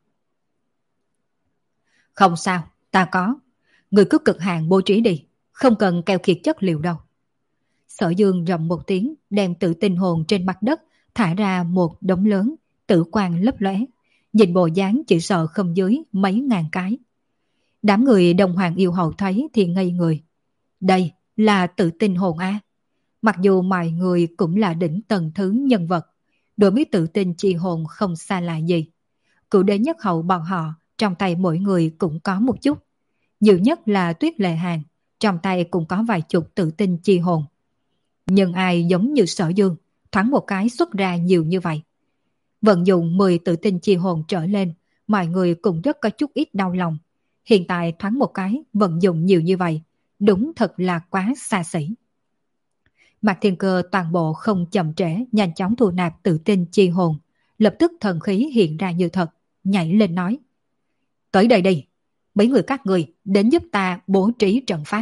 Không sao, ta có. Người cứ cực hạn bố trí đi, không cần keo kiệt chất liệu đâu. Sở Dương rầm một tiếng, đem tử tinh hồn trên mặt đất thả ra một đống lớn, tử quang lấp lóe. Nhìn bộ dáng chỉ sợ không dưới mấy ngàn cái. Đám người Đông Hoàng yêu hậu thấy thì ngây người. Đây là tử tinh hồn A. Mặc dù mọi người cũng là đỉnh tầng thứ nhân vật, đối với tự tin chi hồn không xa lạ gì. Cửu đế nhất hậu bọn họ, trong tay mỗi người cũng có một chút. Nhiều nhất là Tuyết Lệ Hàn, trong tay cũng có vài chục tự tin chi hồn. Nhưng ai giống như Sở Dương, thoáng một cái xuất ra nhiều như vậy. Vận dụng mười tự tin chi hồn trở lên, mọi người cũng rất có chút ít đau lòng. Hiện tại thoáng một cái vận dụng nhiều như vậy, đúng thật là quá xa xỉ. Mạc Thiên Cơ toàn bộ không chậm trễ, nhanh chóng thu nạp tự tin chi hồn, lập tức thần khí hiện ra như thật, nhảy lên nói. Tới đây đi, mấy người các người đến giúp ta bố trí trận pháp.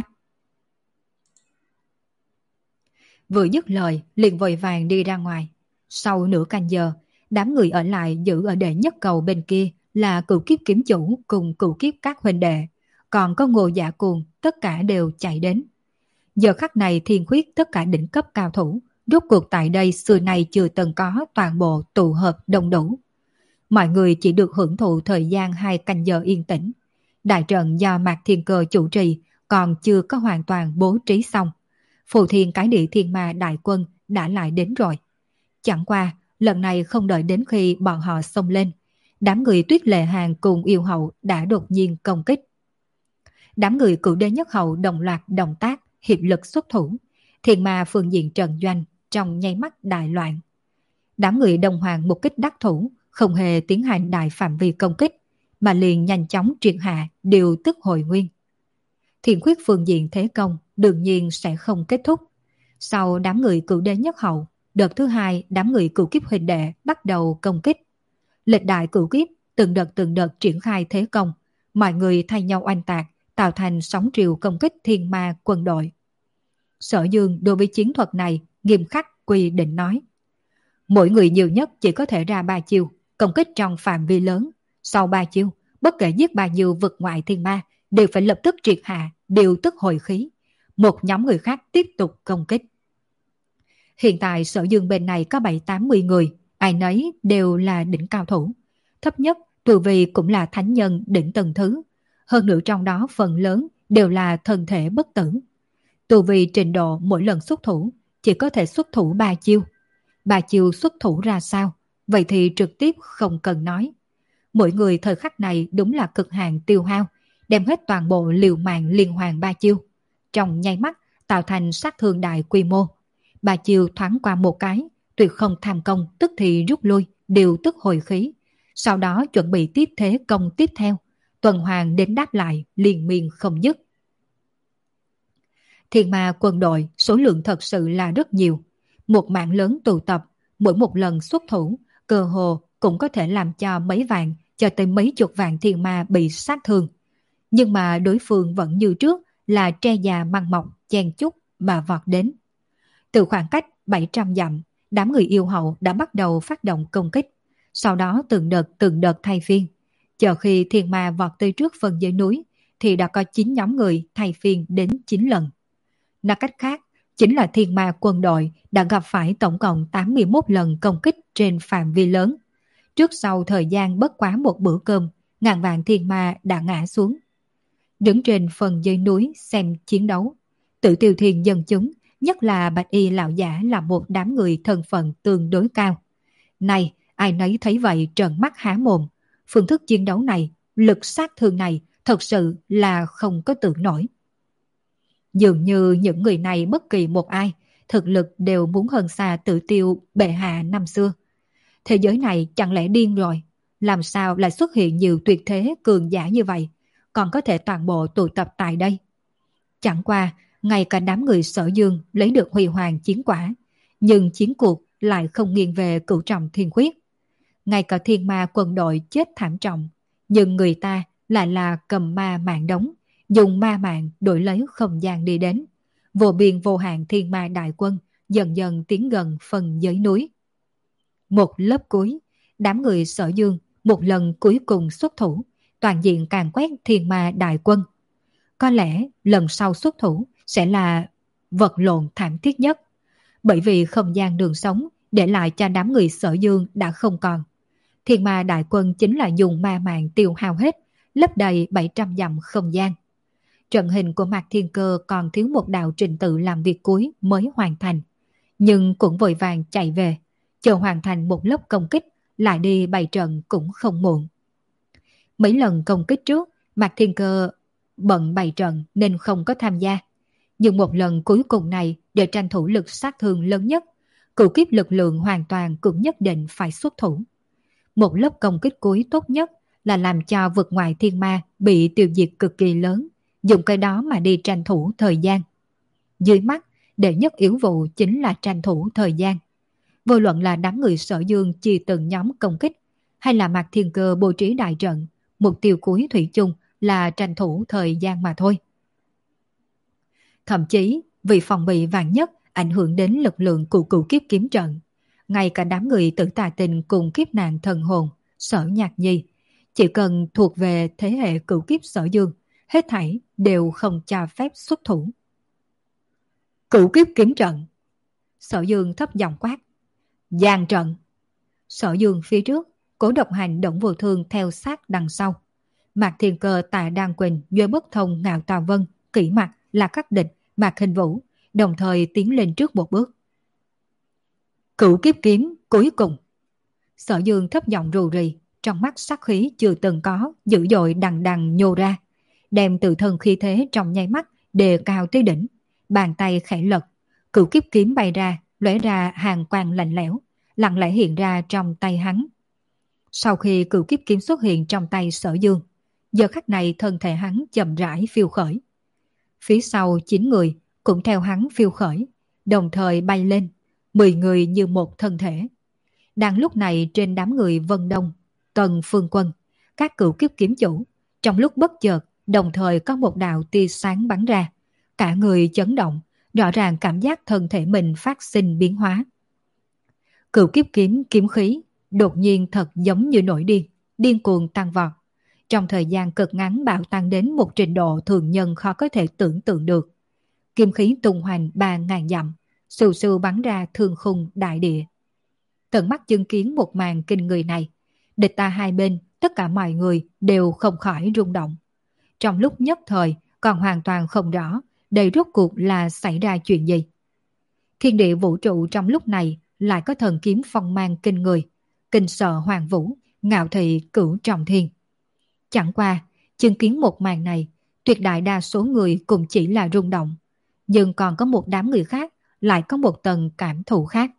Vừa dứt lời, liền vội vàng đi ra ngoài. Sau nửa canh giờ, đám người ở lại giữ ở đệ nhất cầu bên kia là cửu kiếp kiếm chủ cùng cửu kiếp các huynh đệ, còn có Ngô Dạ Cuồng, tất cả đều chạy đến. Giờ khắc này thiên khuyết tất cả đỉnh cấp cao thủ, rốt cuộc tại đây xưa nay chưa từng có toàn bộ tụ hợp đông đủ. Mọi người chỉ được hưởng thụ thời gian hai canh giờ yên tĩnh. Đại trận do Mạc Thiên Cơ chủ trì còn chưa có hoàn toàn bố trí xong. Phù Thiên Cái Địa Thiên Ma đại quân đã lại đến rồi. Chẳng qua, lần này không đợi đến khi bọn họ xông lên, đám người Tuyết Lệ Hàn cùng yêu hậu đã đột nhiên công kích. Đám người cửu đế nhất hậu đồng loạt động tác, hiệp lực xuất thủ, thiên ma phương diện trận doanh trong nháy mắt đại loạn. Đám người đồng hoàng một kích đắc thủ, không hề tiến hành đại phạm vi công kích, mà liền nhanh chóng triệt hạ điều tức hồi nguyên. Thiên khuyết phương diện thế công đương nhiên sẽ không kết thúc. Sau đám người cửu đế nhất hậu, đợt thứ hai đám người cửu kiếp huynh đệ bắt đầu công kích. Lịch đại cửu kiếp từng đợt từng đợt triển khai thế công, mọi người thay nhau oanh tạc, tạo thành sóng triều công kích thiên ma quân đội. Sở Dương đối với chiến thuật này nghiêm khắc quy định nói. Mỗi người nhiều nhất chỉ có thể ra ba chiêu, công kích trong phạm vi lớn. Sau ba chiêu, bất kể giết bao nhiêu vực ngoại thiên ma, đều phải lập tức triệt hạ, điều tức hồi khí. Một nhóm người khác tiếp tục công kích. Hiện tại Sở Dương bên này có bảy tám mươi người, ai nấy đều là đỉnh cao thủ. Thấp nhất, tu vi cũng là thánh nhân đỉnh tầng thứ. Hơn nữa trong đó phần lớn đều là thân thể bất tử. Tu vi trình độ mỗi lần xuất thủ chỉ có thể xuất thủ ba chiêu. Ba chiêu xuất thủ ra sao? Vậy thì trực tiếp không cần nói. Mỗi người thời khắc này đúng là cực hạn tiêu hao, đem hết toàn bộ liều mạng liên hoàn ba chiêu. Trong nháy mắt tạo thành sát thương đại quy mô. Ba chiêu thoáng qua một cái, tuyệt không tham công tức thì rút lui, điều tức hồi khí. Sau đó chuẩn bị tiếp thế công tiếp theo. Tuần hoàn đến đáp lại liên miên không dứt. Thiên ma quân đội số lượng thật sự là rất nhiều. Một mạng lớn tụ tập, mỗi một lần xuất thủ, cơ hồ cũng có thể làm cho mấy vạn cho tới mấy chục vạn thiên ma bị sát thương. Nhưng mà đối phương vẫn như trước là tre già măng mọc, chen chúc mà vọt đến. Từ khoảng cách bảy trăm dặm, đám người yêu hậu đã bắt đầu phát động công kích. Sau đó từng đợt từng đợt thay phiên. Chờ khi thiên ma vọt tới trước phần dưới núi, thì đã có chín nhóm người thay phiên đến chín lần. Nói cách khác, chính là thiên ma quân đội đã gặp phải tổng cộng tám mươi mốt lần công kích trên phạm vi lớn. Trước sau thời gian bất quá một bữa cơm, ngàn vạn thiên ma đã ngã xuống. Đứng trên phần dưới núi xem chiến đấu, Tự Tiêu Thiên dân chúng nhất là bạch y lão giả là một đám người thân phận tương đối cao. Này, ai nấy thấy vậy trợn mắt há mồm. Phương thức chiến đấu này, lực sát thương này thật sự là không có tưởng nổi. Dường như những người này bất kỳ một ai, thực lực đều muốn hơn xa Tử Tiêu bệ hạ năm xưa. Thế giới này chẳng lẽ điên rồi? Làm sao lại xuất hiện nhiều tuyệt thế cường giả như vậy, còn có thể toàn bộ tụ tập tại đây? Chẳng qua, ngay cả đám người Sở Dương lấy được huy hoàng chiến quả, nhưng chiến cuộc lại không nghiêng về Cửu Trọng Thiên Quyết. Ngay cả thiên ma quân đội chết thảm trọng, nhưng người ta lại là cầm ma mạng đống, dùng ma mạng đổi lấy không gian đi đến. Vô biên vô hạn thiên ma đại quân dần dần tiến gần phần dưới núi. Một lớp cuối, đám người Sở Dương một lần cuối cùng xuất thủ, toàn diện càn quét thiên ma đại quân. Có lẽ lần sau xuất thủ sẽ là vật lộn thảm thiết nhất, bởi vì không gian đường sống để lại cho đám người Sở Dương đã không còn. Thiên ma đại quân chính là dùng ma mạng tiêu hao hết, lấp đầy bảy trăm dặm không gian. Trận hình của Mạc Thiên Cơ còn thiếu một đạo trình tự làm việc cuối mới hoàn thành, nhưng cũng vội vàng chạy về, chờ hoàn thành một lớp công kích, lại đi bày trận cũng không muộn. Mấy lần công kích trước, Mạc Thiên Cơ bận bày trận nên không có tham gia. Nhưng một lần cuối cùng này, để tranh thủ lực sát thương lớn nhất, cửu kiếp lực lượng hoàn toàn cũng nhất định phải xuất thủ. Một lớp công kích cuối tốt nhất là làm cho vực ngoại thiên ma bị tiêu diệt cực kỳ lớn, dùng cái đó mà đi tranh thủ thời gian. Dưới mắt, đệ nhất yếu vụ chính là tranh thủ thời gian. Vô luận là đám người Sở Dương chia từng nhóm công kích, hay là Mạc Thiên Cơ bố trí đại trận, mục tiêu cuối thủy chung là tranh thủ thời gian mà thôi. Thậm chí, vì phòng bị vạn nhất ảnh hưởng đến lực lượng của cửu kiếp kiếm trận, ngay cả đám người Tử Tà Tình cùng kiếp nạn thần hồn, Sở Nhạc Nhi, chỉ cần thuộc về thế hệ cửu kiếp Sở Dương, hết thảy đều không cho phép xuất thủ. Cửu kiếp kiếm trận. Sở Dương thấp giọng quát. Giang trận. Sở Dương phía trước, Cố Độc Hành Đổng Vô Thương theo sát đằng sau. Mạc Thiên Cơ, Tạ Đan Quỳnh, Duy Bất Thông, Ngạo Tào Vân, Kỷ Mặc, Lạc Khắc Địch, Mạc Hình Vũ đồng thời tiến lên trước một bước. Cửu kiếp kiếm cuối cùng. Sở Dương thấp giọng rù rì, trong mắt sát khí chưa từng có, dữ dội đằng đằng nhô ra, đem tự thân khí thế trong nháy mắt đề cao tới đỉnh, bàn tay khẽ lật, cửu kiếp kiếm bay ra, lóe ra hàng quang lạnh lẽo, lặng lẽ hiện ra trong tay hắn. Sau khi cửu kiếp kiếm xuất hiện trong tay Sở Dương, giờ khắc này thân thể hắn chậm rãi phiêu khởi. Phía sau chín người cũng theo hắn phiêu khởi, đồng thời bay lên, mười người như một thân thể. Đang lúc này trên đám người Vân Đông, Tần Phương Quân, các cửu kiếp kiếm chủ, trong lúc bất chợt, đồng thời có một đạo tia sáng bắn ra. Cả người chấn động, rõ ràng cảm giác thân thể mình phát sinh biến hóa. Cửu kiếp kiếm kiếm khí, đột nhiên thật giống như nổi điên, điên cuồng tăng vọt. Trong thời gian cực ngắn bạo tăng đến một trình độ thường nhân khó có thể tưởng tượng được. Kiếm khí tung hoành ba ngàn dặm, sù sù bắn ra thương khung đại địa. Tận mắt chứng kiến một màn kinh người này, địch ta hai bên, tất cả mọi người đều không khỏi rung động. Trong lúc nhất thời, còn hoàn toàn không rõ đây rốt cuộc là xảy ra chuyện gì. Thiên địa vũ trụ trong lúc này lại có thần kiếm phong mang kinh người, kinh sợ hoàng vũ, ngạo thị cửu trọng thiên. Chẳng qua, chứng kiến một màn này, tuyệt đại đa số người cũng chỉ là rung động, nhưng còn có một đám người khác lại có một tầng cảm thụ khác.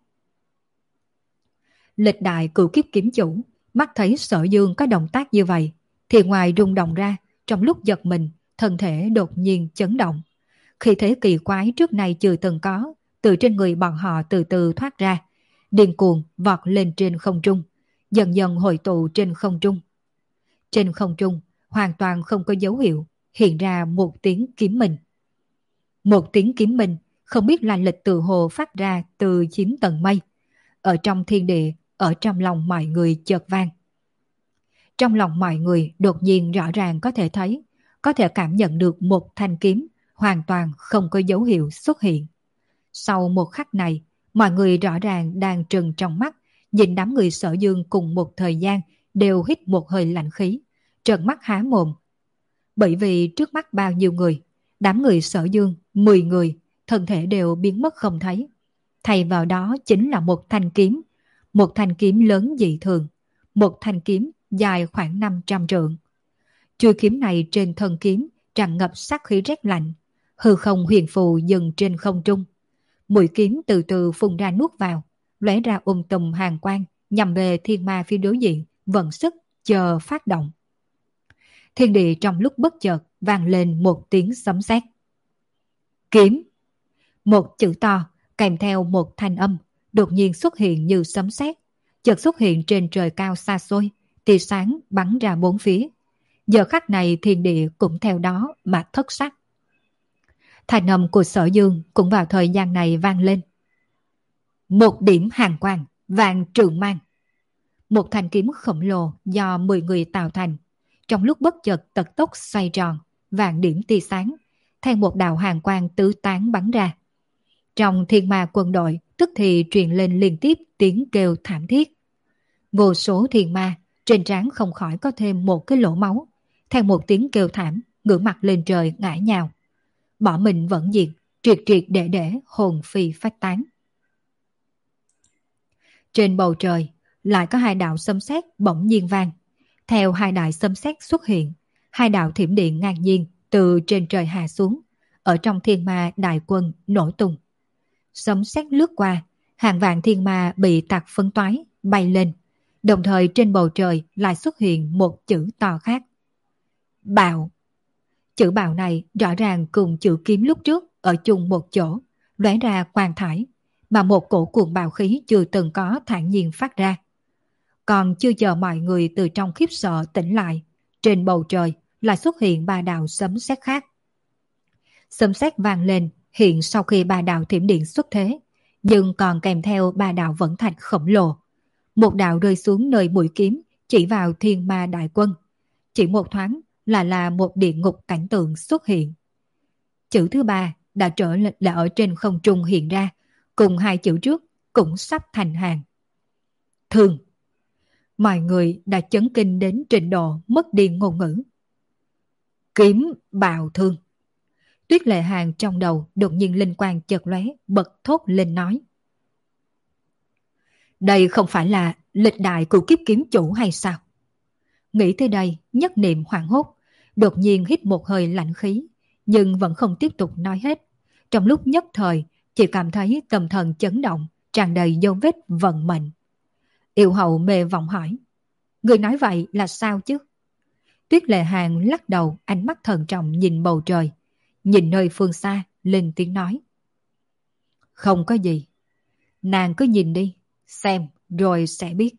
Lịch đại cửu kiếp kiếm chủ, mắt thấy Sở Dương có động tác như vậy, thì ngoài rung động ra, trong lúc giật mình, thân thể đột nhiên chấn động. Khi thế kỳ quái trước nay chưa từng có, từ trên người bọn họ từ từ thoát ra, điên cuồng vọt lên trên không trung, dần dần hội tụ trên không trung. Trên không trung, hoàn toàn không có dấu hiệu, hiện ra một tiếng kiếm minh. Một tiếng kiếm minh, không biết là lịch từ hồ phát ra từ chín tầng mây. Ở trong thiên địa, ở trong lòng mọi người chợt vang. Trong lòng mọi người đột nhiên rõ ràng có thể thấy, có thể cảm nhận được một thanh kiếm hoàn toàn không có dấu hiệu xuất hiện. Sau một khắc này, mọi người rõ ràng đang trừng trong mắt, nhìn đám người Sở Dương cùng một thời gian đều hít một hơi lạnh khí, trợn mắt há mồm. Bởi vì trước mắt bao nhiêu người, đám người Sở Dương, mười người, thân thể đều biến mất không thấy. Thay vào đó chính là một thanh kiếm, một thanh kiếm lớn dị thường, một thanh kiếm dài khoảng năm trăm trượng. Chuôi kiếm này trên thân kiếm tràn ngập sát khí rét lạnh, hư không huyền phù dừng trên không trung. Mũi kiếm từ từ phun ra nuốt vào, lóe ra um tùm hàn quang nhằm về thiên ma phía đối diện, vận sức chờ phát động. Thiên địa trong lúc bất chợt vang lên một tiếng sấm sét. Kiếm! Một chữ to kèm theo một thanh âm đột nhiên xuất hiện như sấm sét, chợt xuất hiện trên trời cao xa xôi, tia sáng bắn ra bốn phía. Giờ khắc này thiên địa cũng theo đó mà thất sắc. Thanh âm của Sở Dương cũng vào thời gian này vang lên. Một điểm hàn quang, vạn trượng mang. Một thanh kiếm khổng lồ do mười người tạo thành, trong lúc bất chợt tật tốc xoay tròn, vạn điểm tia sáng, theo một đạo hàn quang tứ tán bắn ra. Trong thiên ma quân đội tức thì truyền lên liên tiếp tiếng kêu thảm thiết. Vô số thiên ma trên trán không khỏi có thêm một cái lỗ máu, theo một tiếng kêu thảm ngửa mặt lên trời ngã nhào. Bỏ mình vẫn diệt, triệt triệt để để hồn phi phách tán. Trên bầu trời lại có hai đạo sấm sét bỗng nhiên vang. Theo hai đại sấm sét xuất hiện, hai đạo thiểm điện ngang nhiên từ trên trời hạ xuống, ở trong thiên ma đại quân nổ tung. Sấm sét lướt qua, hàng vạn thiên ma bị tạc phấn toái, bay lên. Đồng thời trên bầu trời lại xuất hiện một chữ to khác. Bạo. Chữ bạo này rõ ràng cùng chữ kiếm lúc trước ở chung một chỗ, lóe ra quang thải, mà một cổ cuồng bạo khí chưa từng có thản nhiên phát ra. Còn chưa chờ mọi người từ trong khiếp sợ tỉnh lại, trên bầu trời lại xuất hiện ba đạo sấm sét khác. Sấm sét vang lên hiện sau khi ba đạo thiểm điện xuất thế, nhưng còn kèm theo ba đạo vẫn thạch khổng lồ. Một đạo rơi xuống nơi mũi kiếm chỉ vào thiên ma đại quân. Chỉ một thoáng là là một địa ngục cảnh tượng xuất hiện. Chữ thứ ba đã trở là ở trên không trung hiện ra, cùng hai chữ trước cũng sắp thành hàng. Thương. Mọi người đã chấn kinh đến trình độ mất đi ngôn ngữ. Kiếm bạo thương. Tuyết Lệ Hàng trong đầu đột nhiên linh quang chợt lóe, bật thốt lên nói. Đây không phải là lịch đại của kiếp kiếm chủ hay sao? Nghĩ tới đây, nhất niệm hoảng hốt, đột nhiên hít một hơi lạnh khí, nhưng vẫn không tiếp tục nói hết. Trong lúc nhất thời, chỉ cảm thấy tâm thần chấn động, tràn đầy dấu vết vận mệnh. Yêu hậu mê vọng hỏi, người nói vậy là sao chứ? Tuyết Lệ Hàng lắc đầu, ánh mắt thần trọng nhìn bầu trời, nhìn nơi phương xa, lên tiếng nói. Không có gì, nàng cứ nhìn đi, xem rồi sẽ biết.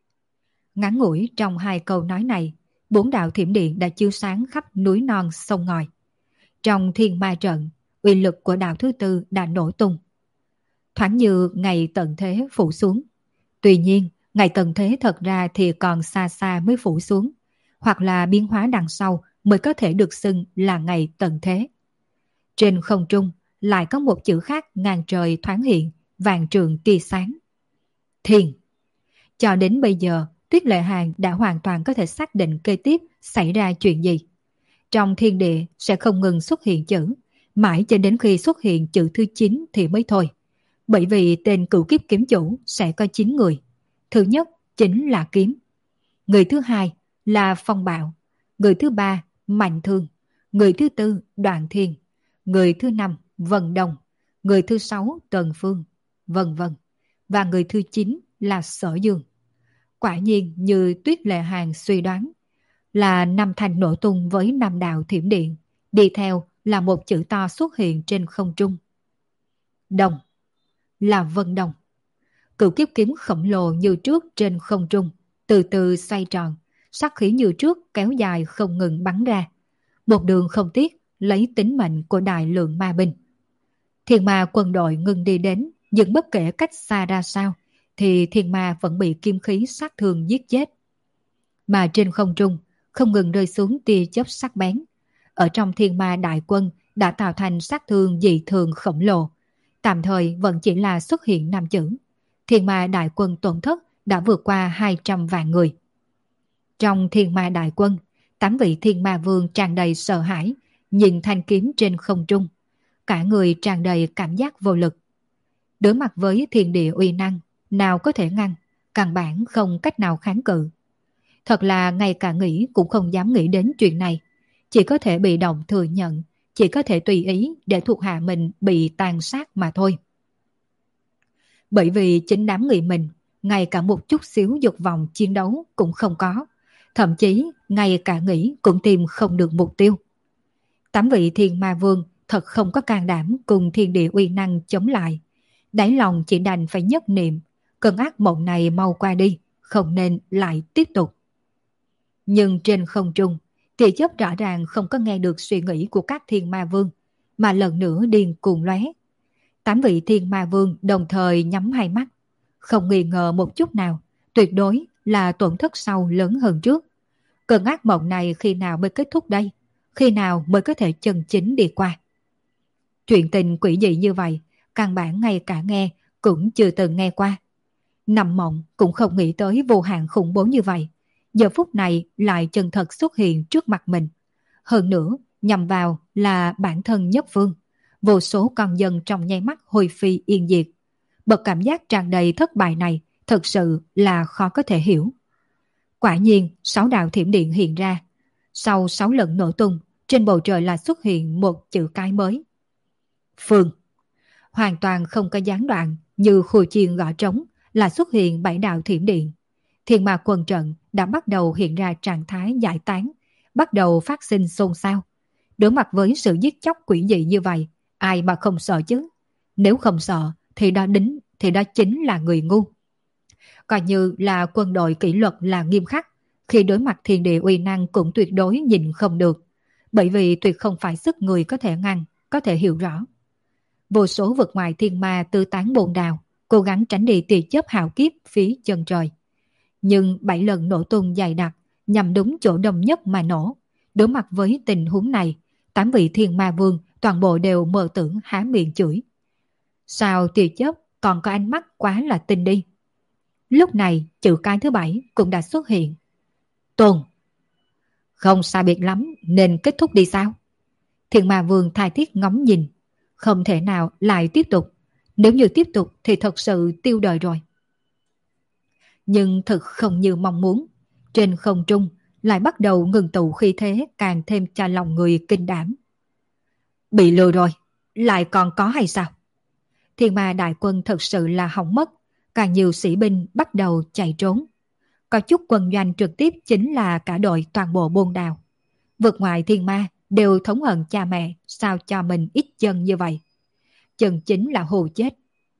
Ngắn ngủi trong hai câu nói này, bốn đạo thiểm điện đã chiếu sáng khắp núi non sông ngòi. Trong thiên ma trận, uy lực của đạo thứ tư đã nổ tung. Thoáng như ngày tận thế phủ xuống. Tuy nhiên, ngày tận thế thật ra thì còn xa xa mới phủ xuống, hoặc là biến hóa đằng sau mới có thể được xưng là ngày tận thế. Trên không trung lại có một chữ khác ngàn trời thoáng hiện, vạn trượng tia sáng. Thiên. Cho đến bây giờ, Tuyết Lệ Hàng đã hoàn toàn có thể xác định kế tiếp xảy ra chuyện gì. Trong thiên địa sẽ không ngừng xuất hiện chữ, mãi cho đến khi xuất hiện chữ thứ chín thì mới thôi. Bởi vì tên cửu kiếp kiếm chủ sẽ có chín người. Thứ nhất chính là kiếm. Người thứ hai là phong bạo. Người thứ ba mạnh thương. Người thứ tư đoạn thiên. Người thứ năm vân đông. Người thứ sáu tần phương. Vân vân. Và người thứ chín là Sở Dương. Quả nhiên như Tuyết Lệ Hàng suy đoán, là năm thanh nổ tung với năm đạo thiểm điện, đi theo là một chữ to xuất hiện trên không trung. Đồng. Là vân đồng. Cửu kiếp kiếm khổng lồ như trước trên không trung, từ từ xoay tròn, sắc khí như trước kéo dài không ngừng bắn ra. Một đường không tiếc lấy tính mệnh của đại lượng ma binh. Thiên ma quân đội ngừng đi đến, nhưng bất kể cách xa ra sao, thì thiên ma vẫn bị kim khí sát thương giết chết. Mà trên không trung, không ngừng rơi xuống tia chớp sắc bén. Ở trong thiên ma đại quân đã tạo thành sát thương dị thường khổng lồ. Tạm thời vẫn chỉ là xuất hiện năm chữ. Thiên ma đại quân tổn thất đã vượt qua hai trăm vạn người. Trong thiên ma đại quân, tám vị thiên ma vương tràn đầy sợ hãi, nhìn thanh kiếm trên không trung. cả người tràn đầy cảm giác vô lực. Đối mặt với thiên địa uy năng, nào có thể ngăn, căn bản không cách nào kháng cự. Thật là ngay cả nghĩ cũng không dám nghĩ đến chuyện này, chỉ có thể bị động thừa nhận, chỉ có thể tùy ý để thuộc hạ mình bị tàn sát mà thôi. Bởi vì chính đám người mình, ngay cả một chút xíu dục vọng chiến đấu cũng không có, thậm chí ngay cả nghĩ cũng tìm không được mục tiêu. Tám vị thiên ma vương thật không có can đảm cùng thiên địa uy năng chống lại, đáy lòng chỉ đành phải nhất niệm, cơn ác mộng này mau qua đi, không nên lại tiếp tục. Nhưng trên không trung, tia chớp rõ ràng không có nghe được suy nghĩ của các thiên ma vương, mà lần nữa điên cuồng lóe. Tám vị thiên ma vương đồng thời nhắm hai mắt, không nghi ngờ một chút nào, tuyệt đối là tổn thất sau lớn hơn trước. Cơn ác mộng này khi nào mới kết thúc đây? Khi nào mới có thể chân chính đi qua? Chuyện tình quỷ dị như vậy, căn bản ngay cả nghe cũng chưa từng nghe qua. Nằm mộng cũng không nghĩ tới vô hạn khủng bố như vậy. Giờ phút này lại chân thật xuất hiện trước mặt mình. Hơn nữa, nhằm vào là bản thân nhất phương. Vô số con dân trong nháy mắt hồi phi yên diệt. Bậc cảm giác tràn đầy thất bại này thật sự là khó có thể hiểu. Quả nhiên, sáu đạo thiểm điện hiện ra. Sau sáu lần nổ tung, trên bầu trời là xuất hiện một chữ cái mới. Phương. Hoàn toàn không có gián đoạn, như khua chiên gõ trống, là xuất hiện bảy đạo thiểm điện. Thiên ma quân trận đã bắt đầu hiện ra trạng thái giải tán, bắt đầu phát sinh xôn xao. Đối mặt với sự giết chóc quỷ dị như vậy, ai mà không sợ chứ? Nếu không sợ, thì đó đính, thì đó chính là người ngu. Coi như là quân đội kỷ luật là nghiêm khắc, khi đối mặt thiên địa uy năng cũng tuyệt đối nhìn không được, bởi vì tuyệt không phải sức người có thể ngăn, có thể hiểu rõ. Vô số vực ngoài thiên ma tư tán bồn đào, cố gắng tránh đi tia chớp hào kiếp phía chân trời. Nhưng bảy lần nổ tung dày đặc, nhằm đúng chỗ đông nhất mà nổ. Đối mặt với tình huống này, tám vị thiên ma vương toàn bộ đều mơ tưởng há miệng chửi. Sao tia chớp còn có ánh mắt quá là tinh đi. Lúc này chữ cái thứ bảy cũng đã xuất hiện. Tôn. Không sai biệt lắm nên kết thúc đi sao? Thiên ma vương tha thiết ngóng nhìn. Không thể nào lại tiếp tục. Nếu như tiếp tục thì thật sự tiêu đời rồi. Nhưng thực không như mong muốn. Trên không trung lại bắt đầu ngừng tụ khí thế càng thêm cho lòng người kinh đảm. Bị lừa rồi, lại còn có hay sao? Thiên ma đại quân thật sự là hỏng mất. Càng nhiều sĩ binh bắt đầu chạy trốn. Có chút quân doanh trực tiếp chính là cả đội toàn bộ bôn đào. Vượt ngoài thiên ma đều thống hận cha mẹ sao cho mình ít chân như vậy. Chân chính là hù chết.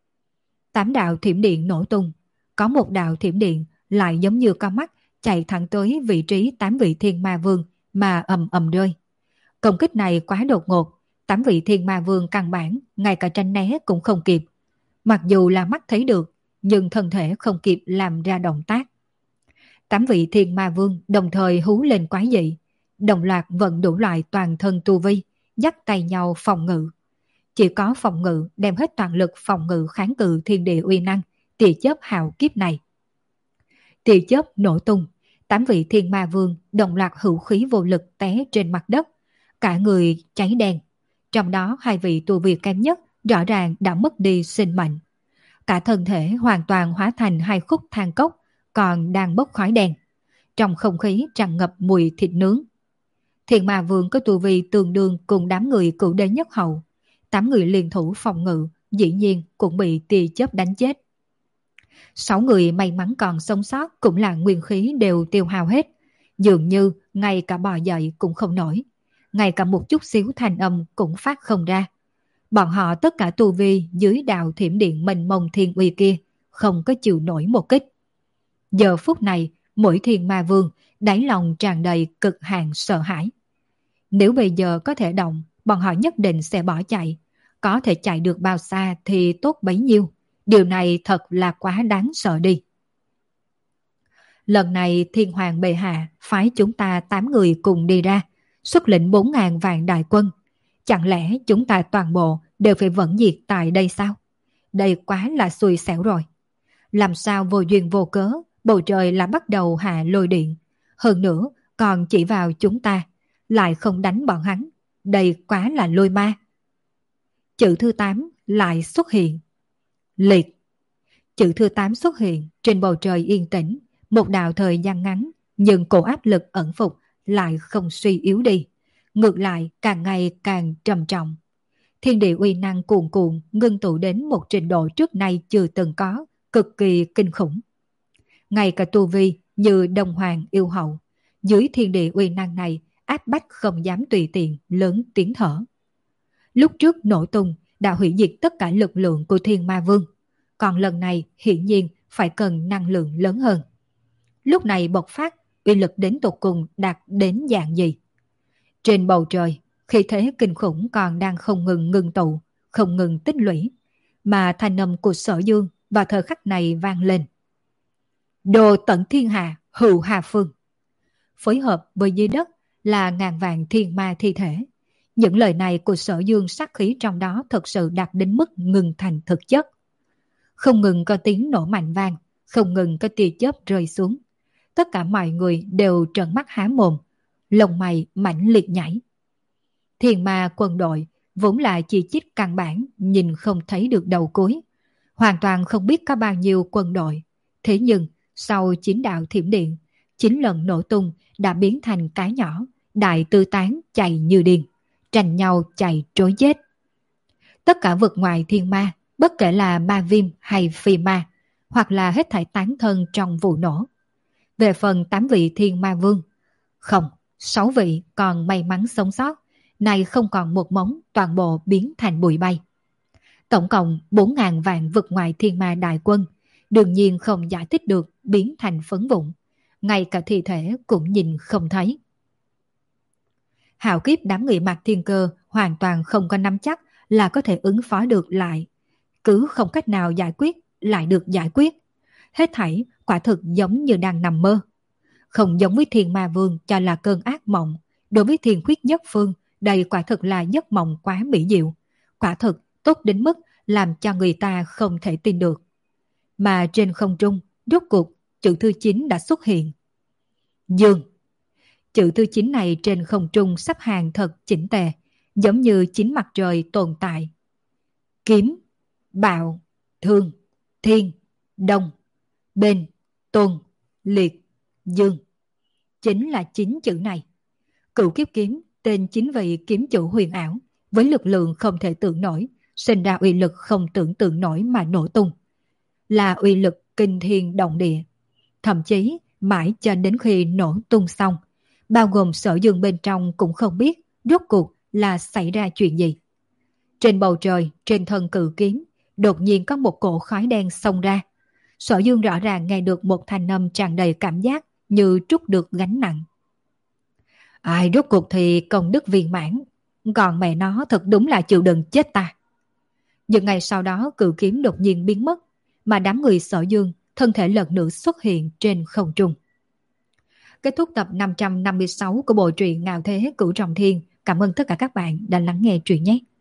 Tám đạo thiểm điện nổ tung. Có một đạo thiểm điện lại giống như con mắt chạy thẳng tới vị trí tám vị thiên ma vương mà ầm ầm rơi. Công kích này quá đột ngột. Tám vị thiên ma vương căn bản ngay cả tranh né cũng không kịp. Mặc dù là mắt thấy được, nhưng thân thể không kịp làm ra động tác. Tám vị thiên ma vương đồng thời hú lên quái dị, đồng loạt vận đủ loại toàn thân tu vi, dắt tay nhau phòng ngự. Chỉ có phòng ngự đem hết toàn lực phòng ngự kháng cự thiên địa uy năng, tia chớp hào kiếp này. Tia chớp nổ tung, tám vị thiên ma vương đồng loạt hữu khí vô lực té trên mặt đất, cả người cháy đen. Trong đó hai vị tu vi kém nhất rõ ràng đã mất đi sinh mệnh. Cả thân thể hoàn toàn hóa thành hai khúc than cốc, còn đang bốc khói đen. Trong không khí tràn ngập mùi thịt nướng. Thiên ma vương có tu vi tương đương cùng đám người cửu đế nhất hậu. Tám người liên thủ phòng ngự, dĩ nhiên cũng bị tia chớp đánh chết. Sáu người may mắn còn sống sót cũng là nguyên khí đều tiêu hao hết. Dường như ngay cả bò dậy cũng không nổi. Ngay cả một chút xíu thanh âm cũng phát không ra. Bọn họ tất cả tu vi dưới đạo thiểm điện mênh mông thiên uy kia, không có chịu nổi một kích. Giờ phút này, mỗi thiên ma vương đáy lòng tràn đầy cực hạn sợ hãi. Nếu bây giờ có thể động, bọn họ nhất định sẽ bỏ chạy. Có thể chạy được bao xa thì tốt bấy nhiêu. Điều này thật là quá đáng sợ đi. Lần này thiên hoàng bệ hạ phái chúng ta tám người cùng đi ra, xuất lĩnh bốn ngàn vạn đại quân. Chẳng lẽ chúng ta toàn bộ đều phải vẫn diệt tại đây sao? Đây quá là xui xẻo rồi. Làm sao vô duyên vô cớ, bầu trời là bắt đầu hạ lôi điện. Hơn nữa, còn chỉ vào chúng ta, lại không đánh bọn hắn. Đây quá là lôi ma. chữ thứ tám lại xuất hiện. Liệt. Chữ thứ tám xuất hiện trên bầu trời yên tĩnh, một đạo thời gian ngắn, nhưng cổ áp lực ẩn phục lại không suy yếu đi. Ngược lại càng ngày càng trầm trọng. Thiên địa uy năng cuồn cuộn ngưng tụ đến một trình độ trước nay chưa từng có, cực kỳ kinh khủng. Ngay cả tu vi như Đông Hoàng yêu hậu, dưới thiên địa uy năng này áp bách không dám tùy tiện lớn tiếng thở. Lúc trước nổ tung đã hủy diệt tất cả lực lượng của Thiên Ma Vương, còn lần này hiển nhiên phải cần năng lượng lớn hơn. Lúc này bộc phát, uy lực đến tột cùng đạt đến dạng gì? Trên bầu trời, khí thế kinh khủng còn đang không ngừng ngưng tụ, không ngừng tích lũy, mà thanh âm của Sở Dương vào thời khắc này vang lên. Đồ tận thiên hạ, hữu hà phương. Phối hợp với dưới đất là ngàn vạn thiên ma thi thể. Những lời này của Sở Dương sát khí trong đó thật sự đạt đến mức ngừng thành thực chất. Không ngừng có tiếng nổ mạnh vang, không ngừng có tia chớp rơi xuống. Tất cả mọi người đều trợn mắt há mồm, lông mày mãnh liệt nhảy. Thiên ma quân đội vốn là chỉ trích căn bản, nhìn không thấy được đầu cuối, hoàn toàn không biết có bao nhiêu quân đội. Thế nhưng sau chín đạo thiểm điện, chín lần nổ tung đã biến thành cái nhỏ, đại tư tán chạy như điên, tranh nhau chạy trối chết. Tất cả vực ngoài thiên ma, bất kể là ma viêm hay phi ma, hoặc là hết thảy tán thân trong vụ nổ. Về phần tám vị thiên ma vương, không, sáu vị còn may mắn sống sót, nay không còn một móng, toàn bộ biến thành bụi bay. Tổng cộng bốn ngàn vạn vực ngoài thiên ma đại quân, đương nhiên không giải thích được biến thành phấn vụn, ngay cả thi thể cũng nhìn không thấy. Hạo kiếp đám người Mạc Thiên Cơ hoàn toàn không có nắm chắc là có thể ứng phó được lại. Cứ không cách nào giải quyết, lại được giải quyết. Hết thảy quả thực giống như đang nằm mơ. Không giống với Thiên Ma Vương cho là cơn ác mộng. Đối với Thiên Khuyết Nhất Phương, đây quả thực là giấc mộng quá mỹ diệu. Quả thực tốt đến mức làm cho người ta không thể tin được. Mà trên không trung, rốt cuộc, chữ thứ chín đã xuất hiện. Dương. Chữ thứ chín này trên không trung sắp hàng thật chỉnh tề, giống như chín mặt trời tồn tại. Kiếm, bạo, thương, thiên, đông, bên, tôn, liệt, dương. Chính là chín chữ này. Cửu kiếp kiếm, tên chín vị kiếm chủ huyền ảo, với lực lượng không thể tưởng nổi, sinh ra uy lực không tưởng tượng nổi mà nổ tung. Là uy lực kinh thiên động địa. Thậm chí, mãi cho đến khi nổ tung xong, bao gồm Sở Dương bên trong cũng không biết rốt cuộc là xảy ra chuyện gì. Trên bầu trời, trên thân cự kiếm, đột nhiên có một cỗ khói đen xông ra. Sở Dương rõ ràng nghe được một thanh âm tràn đầy cảm giác như trút được gánh nặng. Ai rốt cuộc thì công đức viên mãn, còn mẹ nó thật đúng là chịu đựng chết ta. Nhưng ngày sau đó cự kiếm đột nhiên biến mất, mà đám người Sở Dương thân thể lần nữa xuất hiện trên không trung. Kết thúc tập năm trăm năm mươi sáu của bộ truyện Ngạo Thế Cửu Trọng Thiên. Cảm ơn tất cả các bạn đã lắng nghe truyện nhé.